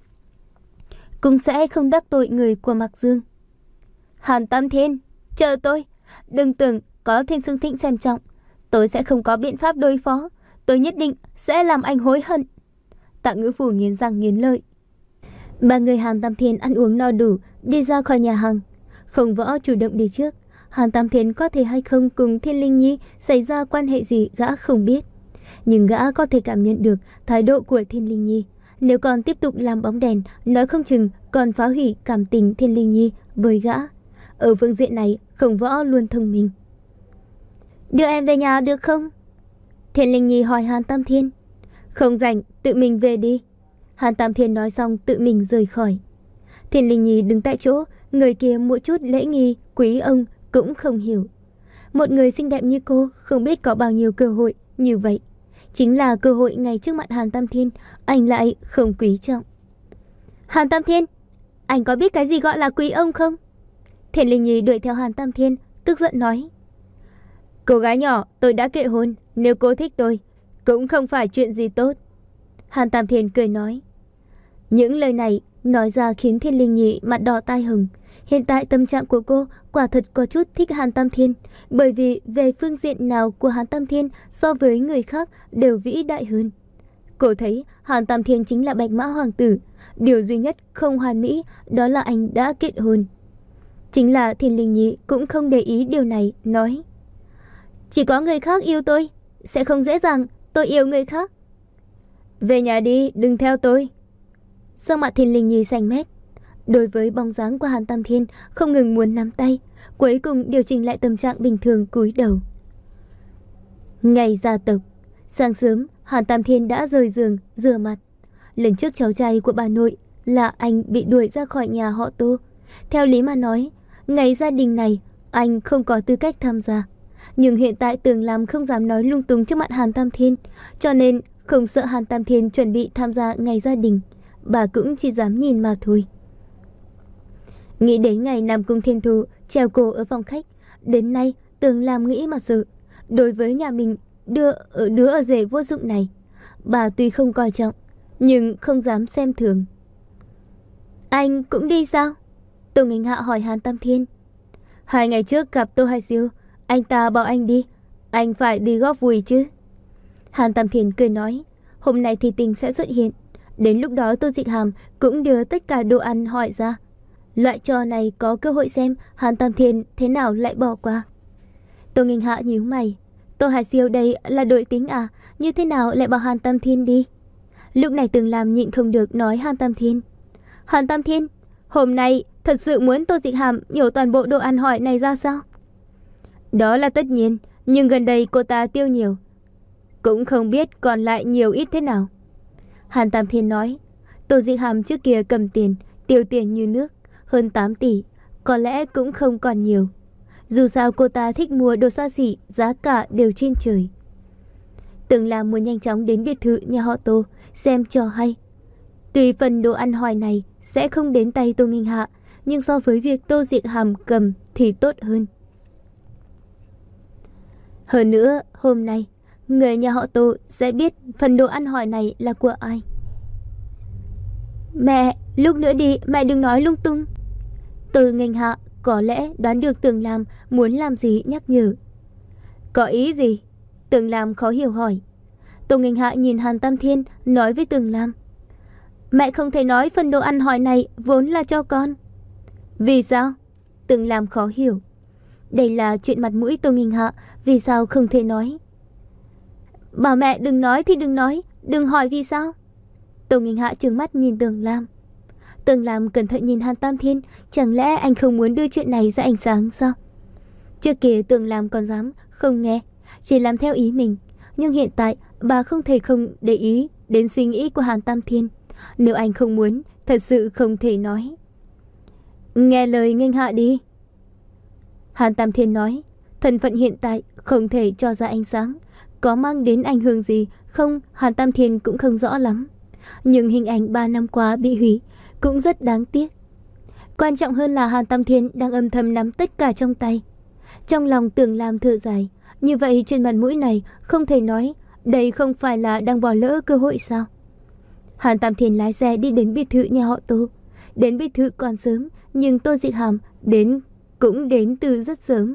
cũng sẽ không đắc tội người của Mạc Dương. Hàn Tam Thiên, chờ tôi. Đừng tưởng có Thiên Sương Thịnh xem trọng, tôi sẽ không có biện pháp đối phó. Tôi nhất định sẽ làm anh hối hận. Tạ Ngữ Phù nghiến răng nghiến lợi. Ba người Hàn Tam Thiên ăn uống no đủ, đi ra khỏi nhà hàng. Không Võ chủ động đi trước. Hàn Tam Thiên có thể hay không cùng Thiên Linh Nhi xảy ra quan hệ gì gã không biết, nhưng gã có thể cảm nhận được thái độ của Thiên Linh Nhi. Nếu còn tiếp tục làm bóng đèn, nói không chừng còn phá hủy cảm tình Thiên Linh Nhi với gã. Ở phương diện này, Không Võ luôn thông minh. Đưa em về nhà được không? Thiên Linh Nhi hỏi Hàn Tam Thiên. Không rảnh, tự mình về đi. Hàn Tam Thiên nói xong tự mình rời khỏi. Thiên Linh Nhi đứng tại chỗ, người kia một chút lễ nghi quý ông cũng không hiểu. Một người xinh đẹp như cô không biết có bao nhiêu cơ hội như vậy. Chính là cơ hội ngay trước mặt Hàn Tam Thiên, anh lại không quý trọng. Hàn Tam Thiên, anh có biết cái gì gọi là quý ông không? Thiên Linh Nhi đuổi theo Hàn Tam Thiên, tức giận nói. Cô gái nhỏ, tôi đã kết hôn, nếu cô thích tôi, cũng không phải chuyện gì tốt. Hàn Tam Thiên cười nói. Những lời này nói ra khiến Thiên Linh Nhi mặt đỏ tai hồng. Hiện tại tâm trạng của cô quả thật có chút thích Hàn Tam Thiên, bởi vì về phương diện nào của Hàn Tam Thiên so với người khác đều vĩ đại hơn. Cô thấy Hàn Tam Thiên chính là Bạch Mã Hoàng tử, điều duy nhất không hoàn mỹ đó là anh đã kết hôn. Chính là Thiên Linh Nhi cũng không để ý điều này, nói. Chỉ có người khác yêu tôi, sẽ không dễ dàng tôi yêu người khác. Về nhà đi, đừng theo tôi. Sắc mặt Thiên Linh Nhi xanh mét. Đối với bóng dáng của Hàn Tam Thiên không ngừng muốn nắm tay, cuối cùng điều chỉnh lại tâm trạng bình thường, cúi đầu. Ngày gia tộc, sáng sớm Hàn Tam Thiên đã rời giường rửa mặt. Lần trước cháu trai của bà nội là anh bị đuổi ra khỏi nhà họ Tô. Theo lý mà nói, ngày gia đình này anh không có tư cách tham gia. Nhưng hiện tại Tường Lam không dám nói lung tung trước mặt Hàn Tam Thiên, cho nên không sợ Hàn Tam Thiên chuẩn bị tham gia ngày gia đình, bà cũng chỉ dám nhìn mà thôi. Nghĩ đến ngày Nam Cung Thiên Thù treo cổ ở phòng khách, đến nay Tường Lam nghĩ mà sợ. Đối với nhà mình đưa ở đứa ở rể vô dụng này, bà tuy không coi trọng nhưng không dám xem thường. Anh cũng đi sao? Tô Nghênh Hạ hỏi Hàn Tam Thiên. Hai ngày trước gặp Tô Hải Siêu, anh ta bảo anh đi, anh phải đi góp vui chứ. Hàn Tam Thiên cười nói. Hôm nay thì tình sẽ xuất hiện, đến lúc đó Tô Dịch Hàm cũng đưa tất cả đồ ăn hỏi ra. Loại trò này có cơ hội xem Hàn Tam Thiên thế nào lại bỏ qua. Tô Nghênh Hạ nhíu mày. Tô Hải Siêu đây là đội tính à, như thế nào lại bảo Hàn Tam Thiên đi? Lúc này Tường Lam nhịn không được nói Hàn Tam Thiên. Hàn Tam Thiên, hôm nay thật sự muốn Tô Dịch Hàm nhổ toàn bộ đồ ăn hỏi này ra sao? Đó là tất nhiên, nhưng gần đây cô ta tiêu nhiều, cũng không biết còn lại nhiều ít thế nào. Hàn Tam Thiên nói. Tô Dịch Hàm trước kia cầm tiền, tiêu tiền như nước, hơn tám tỷ, có lẽ cũng không còn nhiều. Dù sao cô ta thích mua đồ xa xỉ, giá cả đều trên trời. Tường Lam muốn nhanh chóng đến biệt thự nhà họ Tô xem trò hay. Tuy phần đồ ăn hỏi này sẽ không đến tay Tô Nghênh Hạ, nhưng so với việc Tô Dịch Hàm cầm thì tốt hơn. Hơn nữa, hôm nay người nhà họ Tô sẽ biết phần đồ ăn hỏi này là của ai. Mẹ, lúc nữa đi, mẹ đừng nói lung tung. Tô Nghênh Hạ có lẽ đoán được Tường Lam muốn làm gì, nhắc nhở. Có ý gì? Tường Lam khó hiểu hỏi. Tô Nghênh Hạ nhìn Hàn Tam Thiên, nói với Tường Lam. Mẹ không thể nói phần đồ ăn hỏi này vốn là cho con. Vì sao? Tường Lam khó hiểu. Đây là chuyện mặt mũi Tô Nghênh Hạ, vì sao không thể nói? Bảo mẹ đừng nói thì đừng nói, đừng hỏi vì sao. Tô Nghênh Hạ trừng mắt nhìn Tường Lam. Tường Lam cẩn thận nhìn Hàn Tam Thiên, chẳng lẽ anh không muốn đưa chuyện này ra ánh sáng sao? Trước kia Tường Lam còn dám không nghe, chỉ làm theo ý mình, nhưng hiện tại bà không thể không để ý đến suy nghĩ của Hàn Tam Thiên. Nếu anh không muốn, thật sự không thể nói. Nghe lời Nghênh Hạ đi. Hàn Tam Thiên nói, thân phận hiện tại không thể cho ra ánh sáng. Có mang đến ảnh hưởng gì không, Hàn Tam Thiên cũng không rõ lắm. Nhưng hình ảnh ba năm qua bị hủy cũng rất đáng tiếc. Quan trọng hơn là Hàn Tam Thiên đang âm thầm nắm tất cả trong tay. Trong lòng Tưởng Lam thở dài. Như vậy trên mặt mũi này không thể nói đây không phải là đang bỏ lỡ cơ hội sao? Hàn Tam Thiên lái xe đi đến biệt thự nhà họ Tô. Đến biệt thự còn sớm, nhưng Tô Dịch Hàm đến cũng đến từ rất sớm.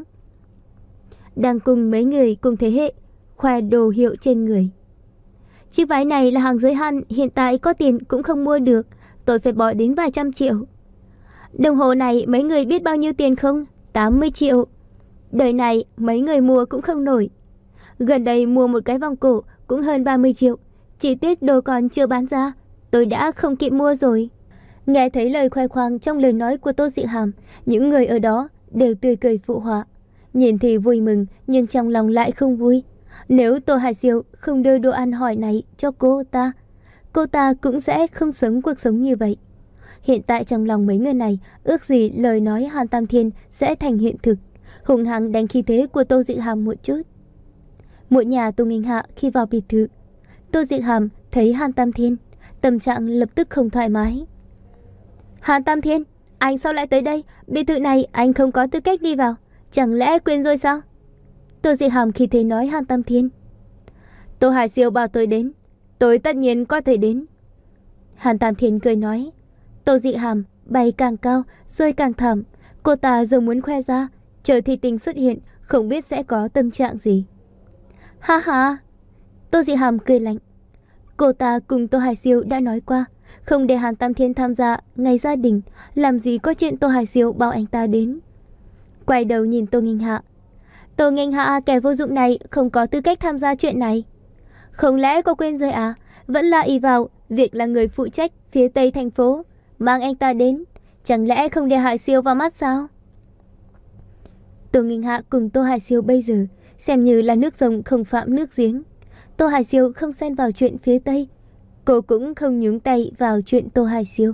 Đang cùng mấy người cùng thế hệ khoe đồ hiệu trên người. Chiếc váy này là hàng giới hạn, hiện tại có tiền cũng không mua được, tôi phải bỏ đến vài trăm triệu. Đồng hồ này mấy người biết bao nhiêu tiền không? tám mươi triệu. Đời này mấy người mua cũng không nổi. Gần đây mua một cái vòng cổ cũng hơn ba mươi triệu. Chỉ tiếc đồ còn chưa bán ra, tôi đã không kịp mua rồi. Nghe thấy lời khoe khoang trong lời nói của Tô Dị Hàm, những người ở đó đều tươi cười phụ họa. Nhìn thì vui mừng, nhưng trong lòng lại không vui. Nếu Tô Hải Siêu không đưa đồ ăn hỏi này cho cô ta, cô ta cũng sẽ không sống cuộc sống như vậy. Hiện tại trong lòng mấy người này ước gì lời nói Hàn Tam Thiên sẽ thành hiện thực, hùng hăng đánh khí thế của Tô Dị Hàm một chút. Một nhà Tô Nghinh Hạ khi vào biệt thự, Tô Dị Hàm thấy Hàn Tam Thiên, tâm trạng lập tức không thoải mái. Hàn Tam Thiên, anh sao lại tới đây? Biệt thự này anh không có tư cách đi vào, chẳng lẽ quên rồi sao? Tô Dị Hàm khi thế nói Hàn Tam Thiên. Tô Hải Siêu bảo tôi đến, tôi tất nhiên có thể đến. Hàn Tam Thiên cười nói. Tô Dị Hàm bay càng cao, rơi càng thảm. Cô ta giờ muốn khoe ra, chờ Thi Tình xuất hiện, không biết sẽ có tâm trạng gì. Ha ha! Tô Dị Hàm cười lạnh. Cô ta cùng Tô Hải Siêu đã nói qua, không để Hàn Tam Thiên tham gia ngày gia đình, làm gì có chuyện Tô Hải Siêu bảo anh ta đến. Quay đầu nhìn Tô Nghinh Hạ. Tô Nghinh Hạ, kẻ vô dụng này không có tư cách tham gia chuyện này. Không lẽ cô quên rồi à? Vẫn là ỷ vào việc là người phụ trách phía tây thành phố, mang anh ta đến, chẳng lẽ không để Hải Siêu vào mắt sao? Tô Nghinh Hạ cùng Tô Hải Siêu bây giờ xem như là nước sông không phạm nước giếng. Tô Hải Siêu không xen vào chuyện phía tây, cô cũng không nhúng tay vào chuyện Tô Hải Siêu.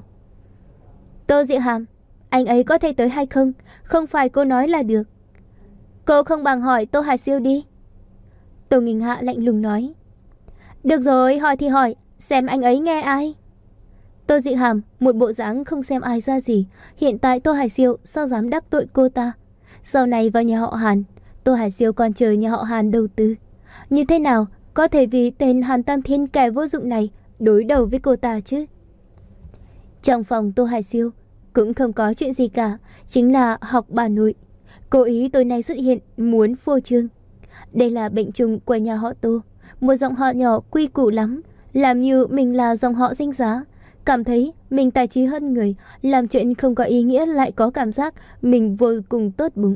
Tô Dị Hàm, anh ấy có thể tới hay không? Không phải cô nói là được. Cô không bằng hỏi Tô Hải Siêu đi. Tô Nghinh Hạ lạnh lùng nói. Được rồi, hỏi thì hỏi, xem anh ấy nghe ai. Tô Dị Hàm một bộ dáng không xem ai ra gì. Hiện tại Tô Hải Siêu sao dám đắc tội cô ta? Sau này vào nhà họ Hàn, Tô Hải Siêu còn chờ nhà họ Hàn đầu tư. Như thế nào có thể vì tên Hàn Tam Thiên kẻ vô dụng này đối đầu với cô ta chứ? Trong phòng Tô Hải Siêu cũng không có chuyện gì cả, chính là học bà nội. Cố ý tối nay xuất hiện muốn phô trương. Đây là bệnh chung của nhà họ Tô, một dòng họ nhỏ quy củ lắm, làm như mình là dòng họ danh giá, cảm thấy mình tài trí hơn người, làm chuyện không có ý nghĩa lại có cảm giác mình vô cùng tốt bụng.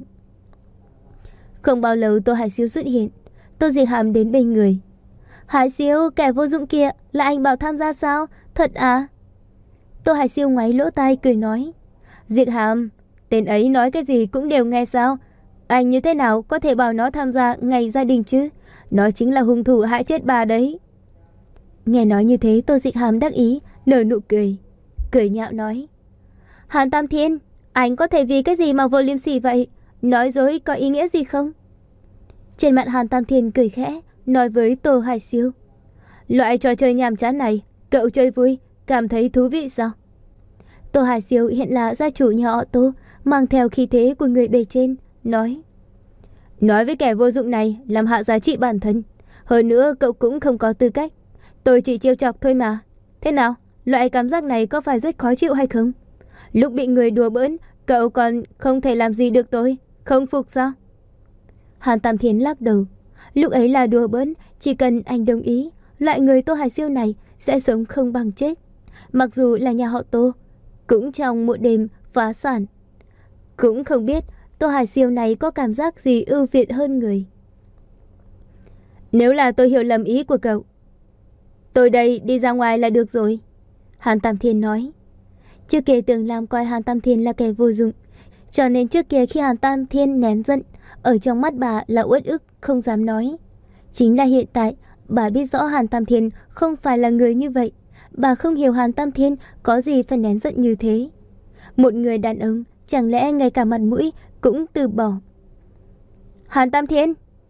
Không bao lâu Tô Hải Siêu xuất hiện, Tô Dị Hàm đến bên người. Hải Siêu, kẻ vô dụng kia, là anh bảo tham gia sao? Thật à? Tô Hải Siêu ngoáy lỗ tai cười nói. Diệp Hàm, tên ấy nói cái gì cũng đều nghe sao? Anh như thế nào có thể bảo nó tham gia ngày gia đình chứ? Nó chính là hung thủ hại chết bà đấy. Nghe nói như thế, Tô Dịch Hàm đắc ý, nở nụ cười, cười nhạo nói. Hàn Tam Thiên, anh có thể vì cái gì mà vô liêm sỉ vậy? Nói dối có ý nghĩa gì không? Trên mặt Hàn Tam Thiên cười khẽ, nói với Tô Hải Siêu. Loại trò chơi nhàm chán này, cậu chơi vui, cảm thấy thú vị sao? Tô Hải Siêu hiện là gia chủ nhà họ Tô, mang theo khí thế của người bề trên, nói. Nói với kẻ vô dụng này làm hạ giá trị bản thân. Hơn nữa cậu cũng không có tư cách. Tôi chỉ trêu chọc thôi mà. Thế nào, loại cảm giác này có phải rất khó chịu hay không? Lúc bị người đùa bỡn, cậu còn không thể làm gì được tôi, không phục sao? Hàn Tam Thiên lắc đầu. Lúc ấy là đùa bỡn, chỉ cần anh đồng ý, loại người Tô Hải Siêu này sẽ sống không bằng chết. Mặc dù là nhà họ Tô, cũng trong một đêm phá sản. Cũng không biết Tô Hải Siêu này có cảm giác gì ưu việt hơn người. Nếu là tôi hiểu lầm ý của cậu, tôi đây đi ra ngoài là được rồi. Hàn Tam Thiên nói. Trước kia Tưởng Lam coi Hàn Tam Thiên là kẻ vô dụng, cho nên trước kia khi Hàn Tam Thiên nén giận, ở trong mắt bà là uất ức, không dám nói. Chính là hiện tại, bà biết rõ Hàn Tam Thiên không phải là người như vậy. Bà không hiểu Hàn Tam Thiên có gì phải nén giận như thế. Một người đàn ông chẳng lẽ ngay cả mặt mũi cũng từ bỏ. Hàn Tam Thiên,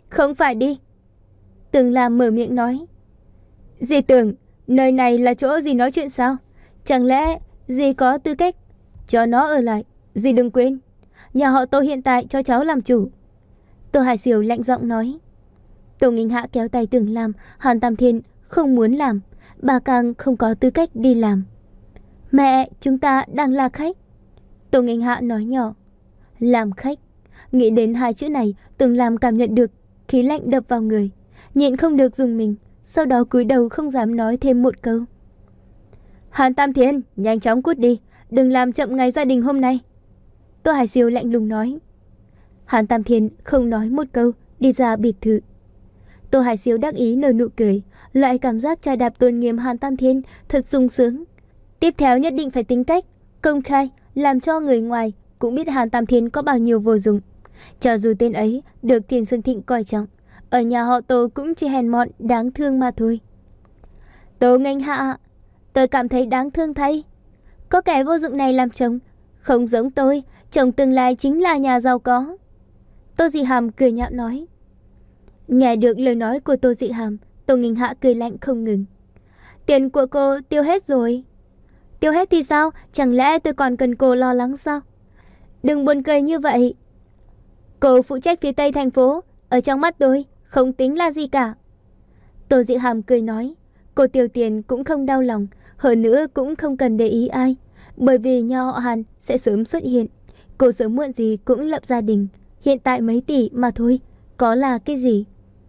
Không phải đi. Tường Lam mở miệng nói. Dì tưởng nơi này là chỗ dì nói chuyện sao? Chẳng lẽ dì có tư cách cho nó ở lại? Dì đừng quên, nhà họ Tô hiện tại cho cháu làm chủ. Tô Hải Siêu lạnh giọng nói. Tô Nghinh Hạ kéo tay Tường Lam. Hàn Tam Thiên không muốn làm, bà càng không có tư cách đi làm. Mẹ, chúng ta đang là khách. Tô Nghinh Hạ nói nhỏ. Làm khách. Nghĩ đến hai chữ này, Tường Lam cảm nhận được khí lạnh đập vào người, nhịn không được dùng mình, sau đó cúi đầu không dám nói thêm một câu. Hàn Tam Thiên, nhanh chóng cút đi, đừng làm chậm ngày gia đình hôm nay. Tô Hải Siêu lạnh lùng nói. Hàn Tam Thiên không nói một câu, đi ra biệt thự. Tô Hải Siêu đắc ý nở nụ cười, loại cảm giác chà đạp tôn nghiêm Hàn Tam Thiên thật sung sướng. Tiếp theo nhất định phải tính cách công khai, làm cho người ngoài cũng biết Hàn Tam Thiên có bao nhiêu vô dụng. Cho dù tên ấy được Tiền Sơn Thịnh coi trọng, ở nhà họ Tô cũng chỉ hèn mọn đáng thương mà thôi. Tô Nghinh Hạ, tôi cảm thấy đáng thương thay. Có kẻ vô dụng này làm chồng, không giống tôi, chồng tương lai chính là nhà giàu có. Tô Dị Hàm cười nhạo nói. Nghe được lời nói của Tô Dị Hàm, Tô Nghinh Hạ cười lạnh không ngừng. Tiền của cô tiêu hết rồi. Tiêu hết thì sao? Chẳng lẽ tôi còn cần cô lo lắng sao? Đừng buồn cười như vậy. Cô phụ trách phía tây thành phố, ở trong mắt tôi không tính là gì cả. Tô Dị Hàm cười nói. Cô tiêu tiền cũng không đau lòng, hơn nữa cũng không cần để ý ai, bởi vì nhà họ Hàn sẽ sớm xuất hiện. Cô sớm muộn gì cũng lập gia đình, hiện tại mấy tỷ mà thôi, có là cái gì?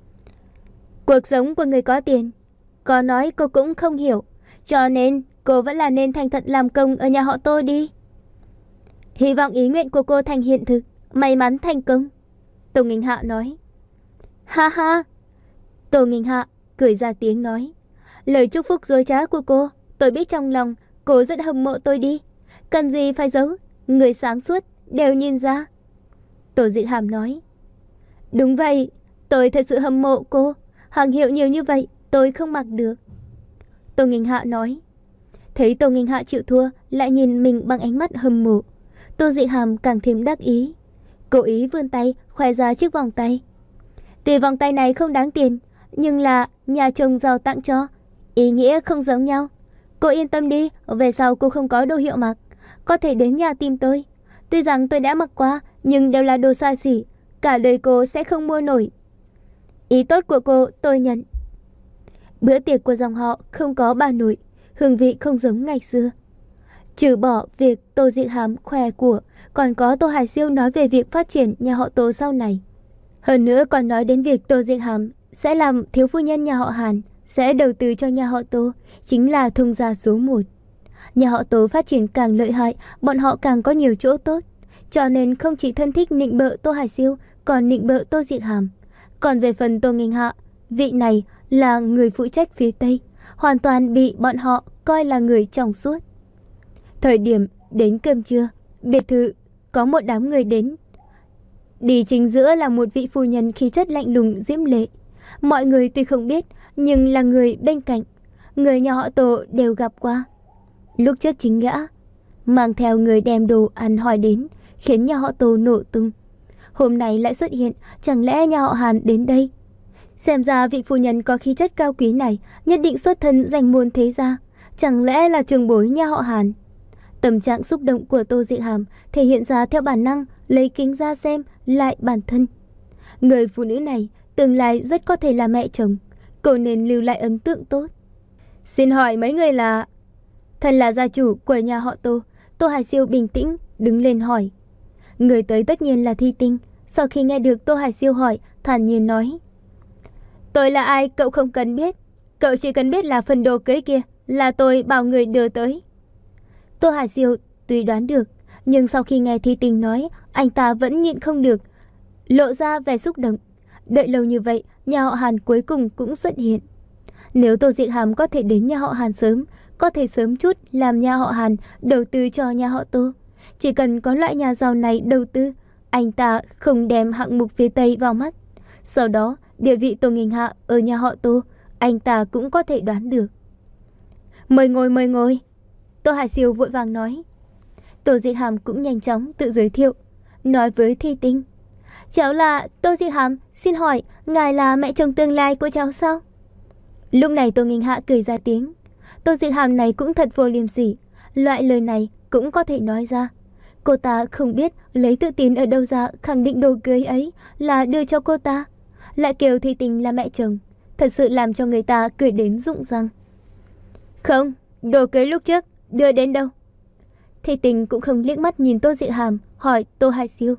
Cuộc sống của người có tiền, có nói cô cũng không hiểu, cho nên cô vẫn là nên thành thật làm công ở nhà họ Tô đi. Hy vọng ý nguyện của cô thành hiện thực, may mắn thành công. Tô Nghinh Hạ nói. Ha ha. Tô Nghinh Hạ cười ra tiếng nói. Lời chúc phúc dối trá của cô, tôi biết trong lòng cô rất hâm mộ tôi đi. Cần gì phải giấu, người sáng suốt đều nhìn ra. Tô Dị Hàm nói. Đúng vậy, tôi thật sự hâm mộ cô. Hàng hiệu nhiều như vậy tôi không mặc được. Tô Nghinh Hạ nói. Thấy Tô Nghinh Hạ chịu thua, lại nhìn mình bằng ánh mắt hâm mộ, Tô Dị Hàm càng thêm đắc ý, cố ý vươn tay khoe ra chiếc vòng tay. Tuy vòng tay này không đáng tiền, nhưng là nhà chồng giàu tặng cho, ý nghĩa không giống nhau. Cô yên tâm đi, về sau cô không có đồ hiệu mặc, có thể đến nhà tìm tôi. Tuy rằng tôi đã mặc qua, nhưng đều là đồ xa xỉ, cả đời cô sẽ không mua nổi. Ý tốt của cô tôi nhận. Bữa tiệc của dòng họ không có bà nội, hương vị không giống ngày xưa. Trừ bỏ việc Tô Dị Hàm khoe của, còn có Tô Hải Siêu nói về việc phát triển nhà họ Tô sau này. Hơn nữa còn nói đến việc Tô Dị Hàm sẽ làm thiếu phu nhân nhà họ Hàn, sẽ đầu tư cho nhà họ Tô, chính là thông gia số một. Nhà họ Tô phát triển càng lợi hại, bọn họ càng có nhiều chỗ tốt, cho nên không chỉ thân thích nịnh bợ Tô Hải Siêu, còn nịnh bợ Tô Dị Hàm. Còn về phần Tô Nghinh Hạ, vị này là người phụ trách phía Tây, hoàn toàn bị bọn họ coi là người trong suốt. Thời điểm đến cơm trưa, biệt thự có một đám người đến. Đi chính giữa là một vị phu nhân khí chất lạnh lùng diễm lệ. Mọi người tuy không biết, nhưng là người bên cạnh, người nhà họ Tô đều gặp qua. Lúc trước chính gã mang theo người đem đồ ăn hỏi đến, khiến nhà họ Tô nổ tung. Hôm nay lại xuất hiện, chẳng lẽ nhà họ Hàn đến đây? Xem ra vị phu nhân có khí chất cao quý này nhất định xuất thân danh môn thế gia, chẳng lẽ là trường bối nhà họ Hàn? Tâm trạng xúc động của Tô Dị Hàm thể hiện ra theo bản năng, lấy kính ra xem lại bản thân. Người phụ nữ này tương lai rất có thể là mẹ chồng, cô nên lưu lại ấn tượng tốt. Xin hỏi mấy người là... Thân là gia chủ của nhà họ Tô. Tô Hải Siêu bình tĩnh đứng lên hỏi. Người tới tất nhiên là Thi Tinh. Sau khi nghe được Tô Hải Siêu hỏi, thản nhiên nói. Tôi là ai cậu không cần biết, cậu chỉ cần biết là phần đồ cưới kia là tôi bảo người đưa tới. Tô Hải Siêu tuy đoán được, nhưng sau khi nghe Thi Tinh nói, anh ta vẫn nhịn không được, lộ ra vẻ xúc động. Đợi lâu như vậy, nhà họ Hàn cuối cùng cũng xuất hiện. Nếu Tô Dị Hàm có thể đến nhà họ Hàn sớm, có thể sớm chút làm nhà họ Hàn đầu tư cho nhà họ Tô. Chỉ cần có loại nhà giàu này đầu tư, anh ta không đem hạng mục phía Tây vào mắt. Sau đó, địa vị Tô Nghinh Hạ ở nhà họ Tô, anh ta cũng có thể đoán được. Mời ngồi, mời ngồi. Tô Hải Siêu vội vàng nói. Tô Dị Hàm cũng nhanh chóng tự giới thiệu, nói với Thi Tinh. Cháu là Tô Dị Hàm, xin hỏi ngài là mẹ chồng tương lai của cháu sao? Lúc này Tô Nghinh Hạ cười ra tiếng. Tô Dị Hàm này cũng thật vô liêm sỉ, loại lời này cũng có thể nói ra. Cô ta không biết lấy tự tin ở đâu ra khẳng định đồ cưới ấy là đưa cho cô ta, lại kêu Thi Tình là mẹ chồng, thật sự làm cho người ta cười đến rụng răng. Không, đồ cưới lúc trước đưa đến đâu? Thi Tình cũng không liếc mắt nhìn Tô Dị Hàm, hỏi Tô Hải Siêu.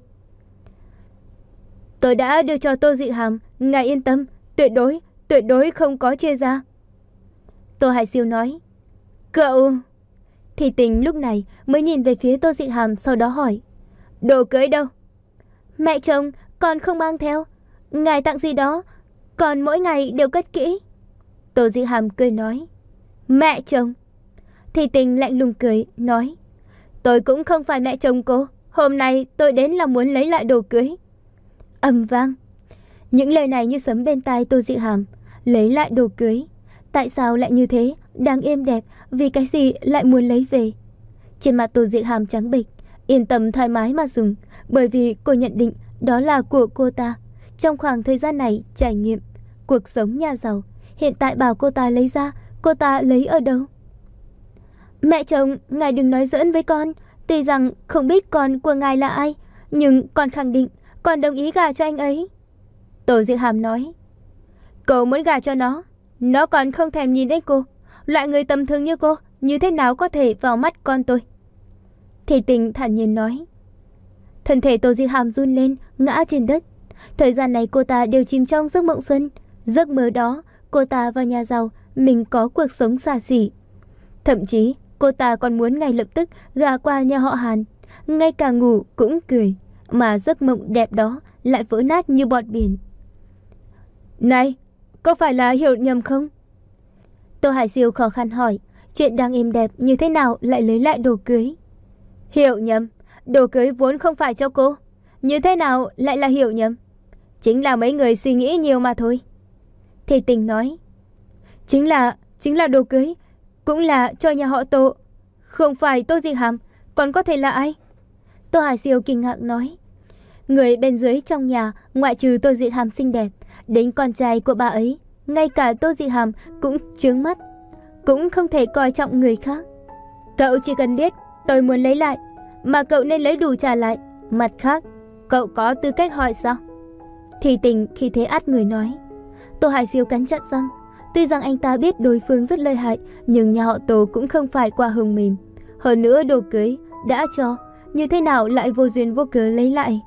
Tôi đã đưa cho Tô Dị Hàm, ngài yên tâm, tuyệt đối, tuyệt đối không có chia ra. Tô Hải Siêu nói. Cậu... Thi Tình lúc này mới nhìn về phía Tô Dị Hàm, sau đó hỏi. Đồ cưới đâu? Mẹ chồng, con không mang theo. Ngài tặng gì đó, còn mỗi ngày đều cất kỹ. Tô Dị Hàm cười nói. Mẹ chồng? Thi Tình lạnh lùng cười, nói. Tôi cũng không phải mẹ chồng cô. Hôm nay tôi đến là muốn lấy lại đồ cưới. Ầm vang. Những lời này như sấm bên tai Tô Dị Hàm. Lấy lại đồ cưới? Tại sao lại như thế? Đang êm đẹp, vì cái gì lại muốn lấy về? Trên mặt Tô Dị Hàm trắng bệch, yên tâm thoải mái mà dùng, bởi vì cô nhận định đó là của cô ta. Trong khoảng thời gian này trải nghiệm cuộc sống nhà giàu, hiện tại bảo cô ta lấy ra, cô ta lấy ở đâu? Mẹ chồng, ngài đừng nói giỡn với con. Tuy rằng không biết con của ngài là ai, nhưng con khẳng định con đồng ý gả cho anh ấy. Tô Dị Hàm nói. Cậu muốn gả cho nó? Nó còn không thèm nhìn đến cô. Loại người tầm thường như cô như thế nào có thể vào mắt con tôi? Thi Tình thản nhiên nói. Thân thể Tô Dị Hàm run lên, ngã trên đất. Thời gian này cô ta đều chìm trong giấc mộng xuân. Giấc mơ đó, cô ta vào nhà giàu, mình có cuộc sống xa xỉ. Thậm chí cô ta còn muốn ngay lập tức gả qua nhà họ Hàn. Ngay cả ngủ cũng cười. Mà giấc mộng đẹp đó lại vỡ nát như bọt biển. Này, có phải là hiểu nhầm không? Tô Hải Siêu khó khăn hỏi. Chuyện đang êm đẹp như thế nào lại lấy lại đồ cưới? Hiểu nhầm? Đồ cưới vốn không phải cho cô. Như thế nào lại là hiểu nhầm? Chính là mấy người suy nghĩ nhiều mà thôi. Thi Tình nói. Chính là, chính là đồ cưới, cũng là cho nhà họ Tô. Không phải Tô Dị Hàm, còn có thể là ai? Tô Hải Siêu kinh ngạc nói. Người bên dưới trong nhà, ngoại trừ Tô Dị Hàm xinh đẹp, đến con trai của bà ấy, ngay cả Tô Dị Hàm cũng chướng mắt, cũng không thể coi trọng người khác. Cậu chỉ cần biết tôi muốn lấy lại, mà cậu nên lấy đủ trả lại. Mặt khác, cậu có tư cách hỏi sao? Thi Tình khi thế át người nói. Tô Hải Siêu cắn chặt răng. Tuy rằng anh ta biết đối phương rất lợi hại, nhưng nhà họ Tô cũng không phải qua hồng mềm. Hơn nữa đồ cưới đã cho, như thế nào lại vô duyên vô cớ lấy lại?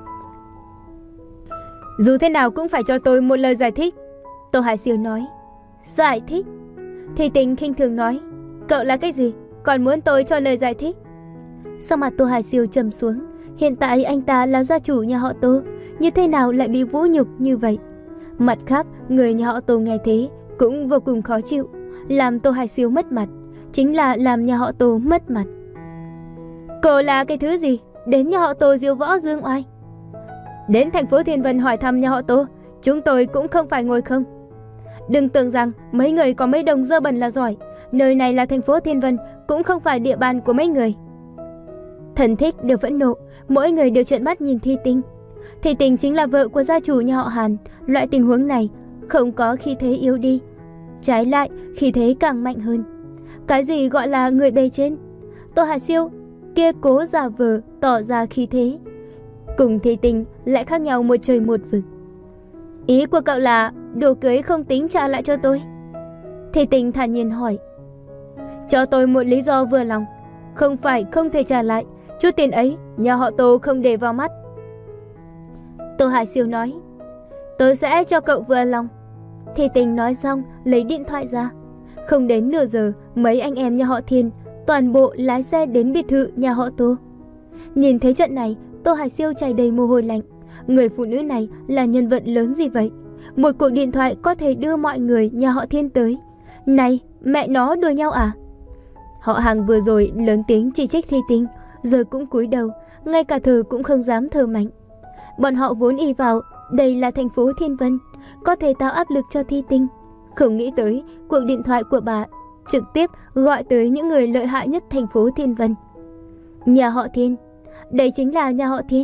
Dù thế nào cũng phải cho tôi một lời giải thích. Tô Hải Siêu nói. Giải thích? Thi Tình khinh thường nói. Cậu là cái gì? Còn muốn tôi cho lời giải thích? Sau mặt Tô Hải Siêu trầm xuống. Hiện tại anh ta là gia chủ nhà họ Tô, như thế nào lại bị vũ nhục như vậy? Mặt khác, người nhà họ Tô nghe thế cũng vô cùng khó chịu. Làm Tô Hải Siêu mất mặt, chính là làm nhà họ Tô mất mặt. Cô là cái thứ gì? Đến nhà họ Tô diêu võ dương oai? Đến thành phố Thiên Vân hỏi thăm nhà họ Tô, chúng tôi cũng không phải ngồi không. Đừng tưởng rằng mấy người có mấy đồng dơ bẩn là giỏi. Nơi này là thành phố Thiên Vân, cũng không phải địa bàn của mấy người. Thần thích đều phẫn nộ, mỗi người đều trợn mắt nhìn Thi Tình. Thi Tình chính là vợ của gia chủ nhà họ Hàn. Loại tình huống này không có khí thế yếu đi, trái lại khí thế càng mạnh hơn. Cái gì gọi là người bề trên? Tô Hải Siêu kia cố giả vờ tỏ ra khí thế, cùng Thi Tình lại khác nhau một trời một vực. Ý của cậu là đồ cưới không tính trả lại cho tôi? Thi Tình thản nhiên hỏi. Cho tôi một lý do vừa lòng. Không phải không thể trả lại, chút tiền ấy nhà họ Tô không để vào mắt. Tô Hải Siêu nói. Tôi sẽ cho cậu vừa lòng. Thi Tình nói xong lấy điện thoại ra. Không đến nửa giờ, mấy anh em nhà họ Thiên toàn bộ lái xe đến biệt thự nhà họ Tô. Nhìn thấy trận này, Tô Hải Siêu chảy đầy mồ hôi lạnh. Người phụ nữ này là nhân vật lớn gì vậy? Một cuộc điện thoại có thể đưa mọi người nhà họ Thiên tới. Này, mẹ nó đùa nhau à? Họ Hàng vừa rồi lớn tiếng chỉ trích Thi Tình, giờ cũng cúi đầu, ngay cả thở cũng không dám thở mạnh. Bọn họ vốn ỷ vào đây là thành phố Thiên Vân, có thể tạo áp lực cho Thi Tình. Không nghĩ tới cuộc điện thoại của bà trực tiếp gọi tới những người lợi hại nhất thành phố Thiên Vân. Nhà họ Thiên, đây chính là nhà họ Thiên.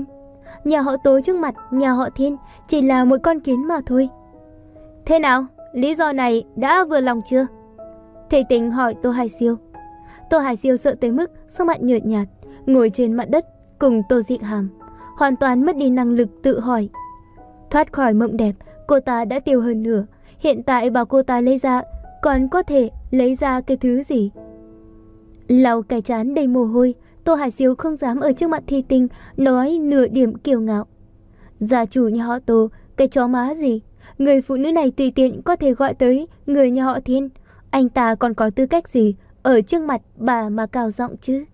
Nhà họ Tố trước mặt nhà họ Thiên chỉ là một con kiến mà thôi. Thế nào, lý do này đã vừa lòng chưa? Thầy Tình hỏi Tô Hải Siêu. Tô Hải Siêu sợ tới mức sắc mặt nhợt nhạt, ngồi trên mặt đất cùng Tô Dị Hàm, hoàn toàn mất đi năng lực tự hỏi. Thoát khỏi mộng đẹp, cô ta đã tiêu hơn nửa, hiện tại bảo cô ta lấy ra, còn có thể lấy ra cái thứ gì? Lau cái trán đầy mồ hôi, Tô Hải Siêu không dám ở trước mặt Thi Tinh nói nửa điểm kiêu ngạo. Gia chủ nhà họ Tô, cái chó má gì? Người phụ nữ này tùy tiện có thể gọi tới người nhà họ Thiên, anh ta còn có tư cách gì ở trước mặt bà mà cao giọng chứ?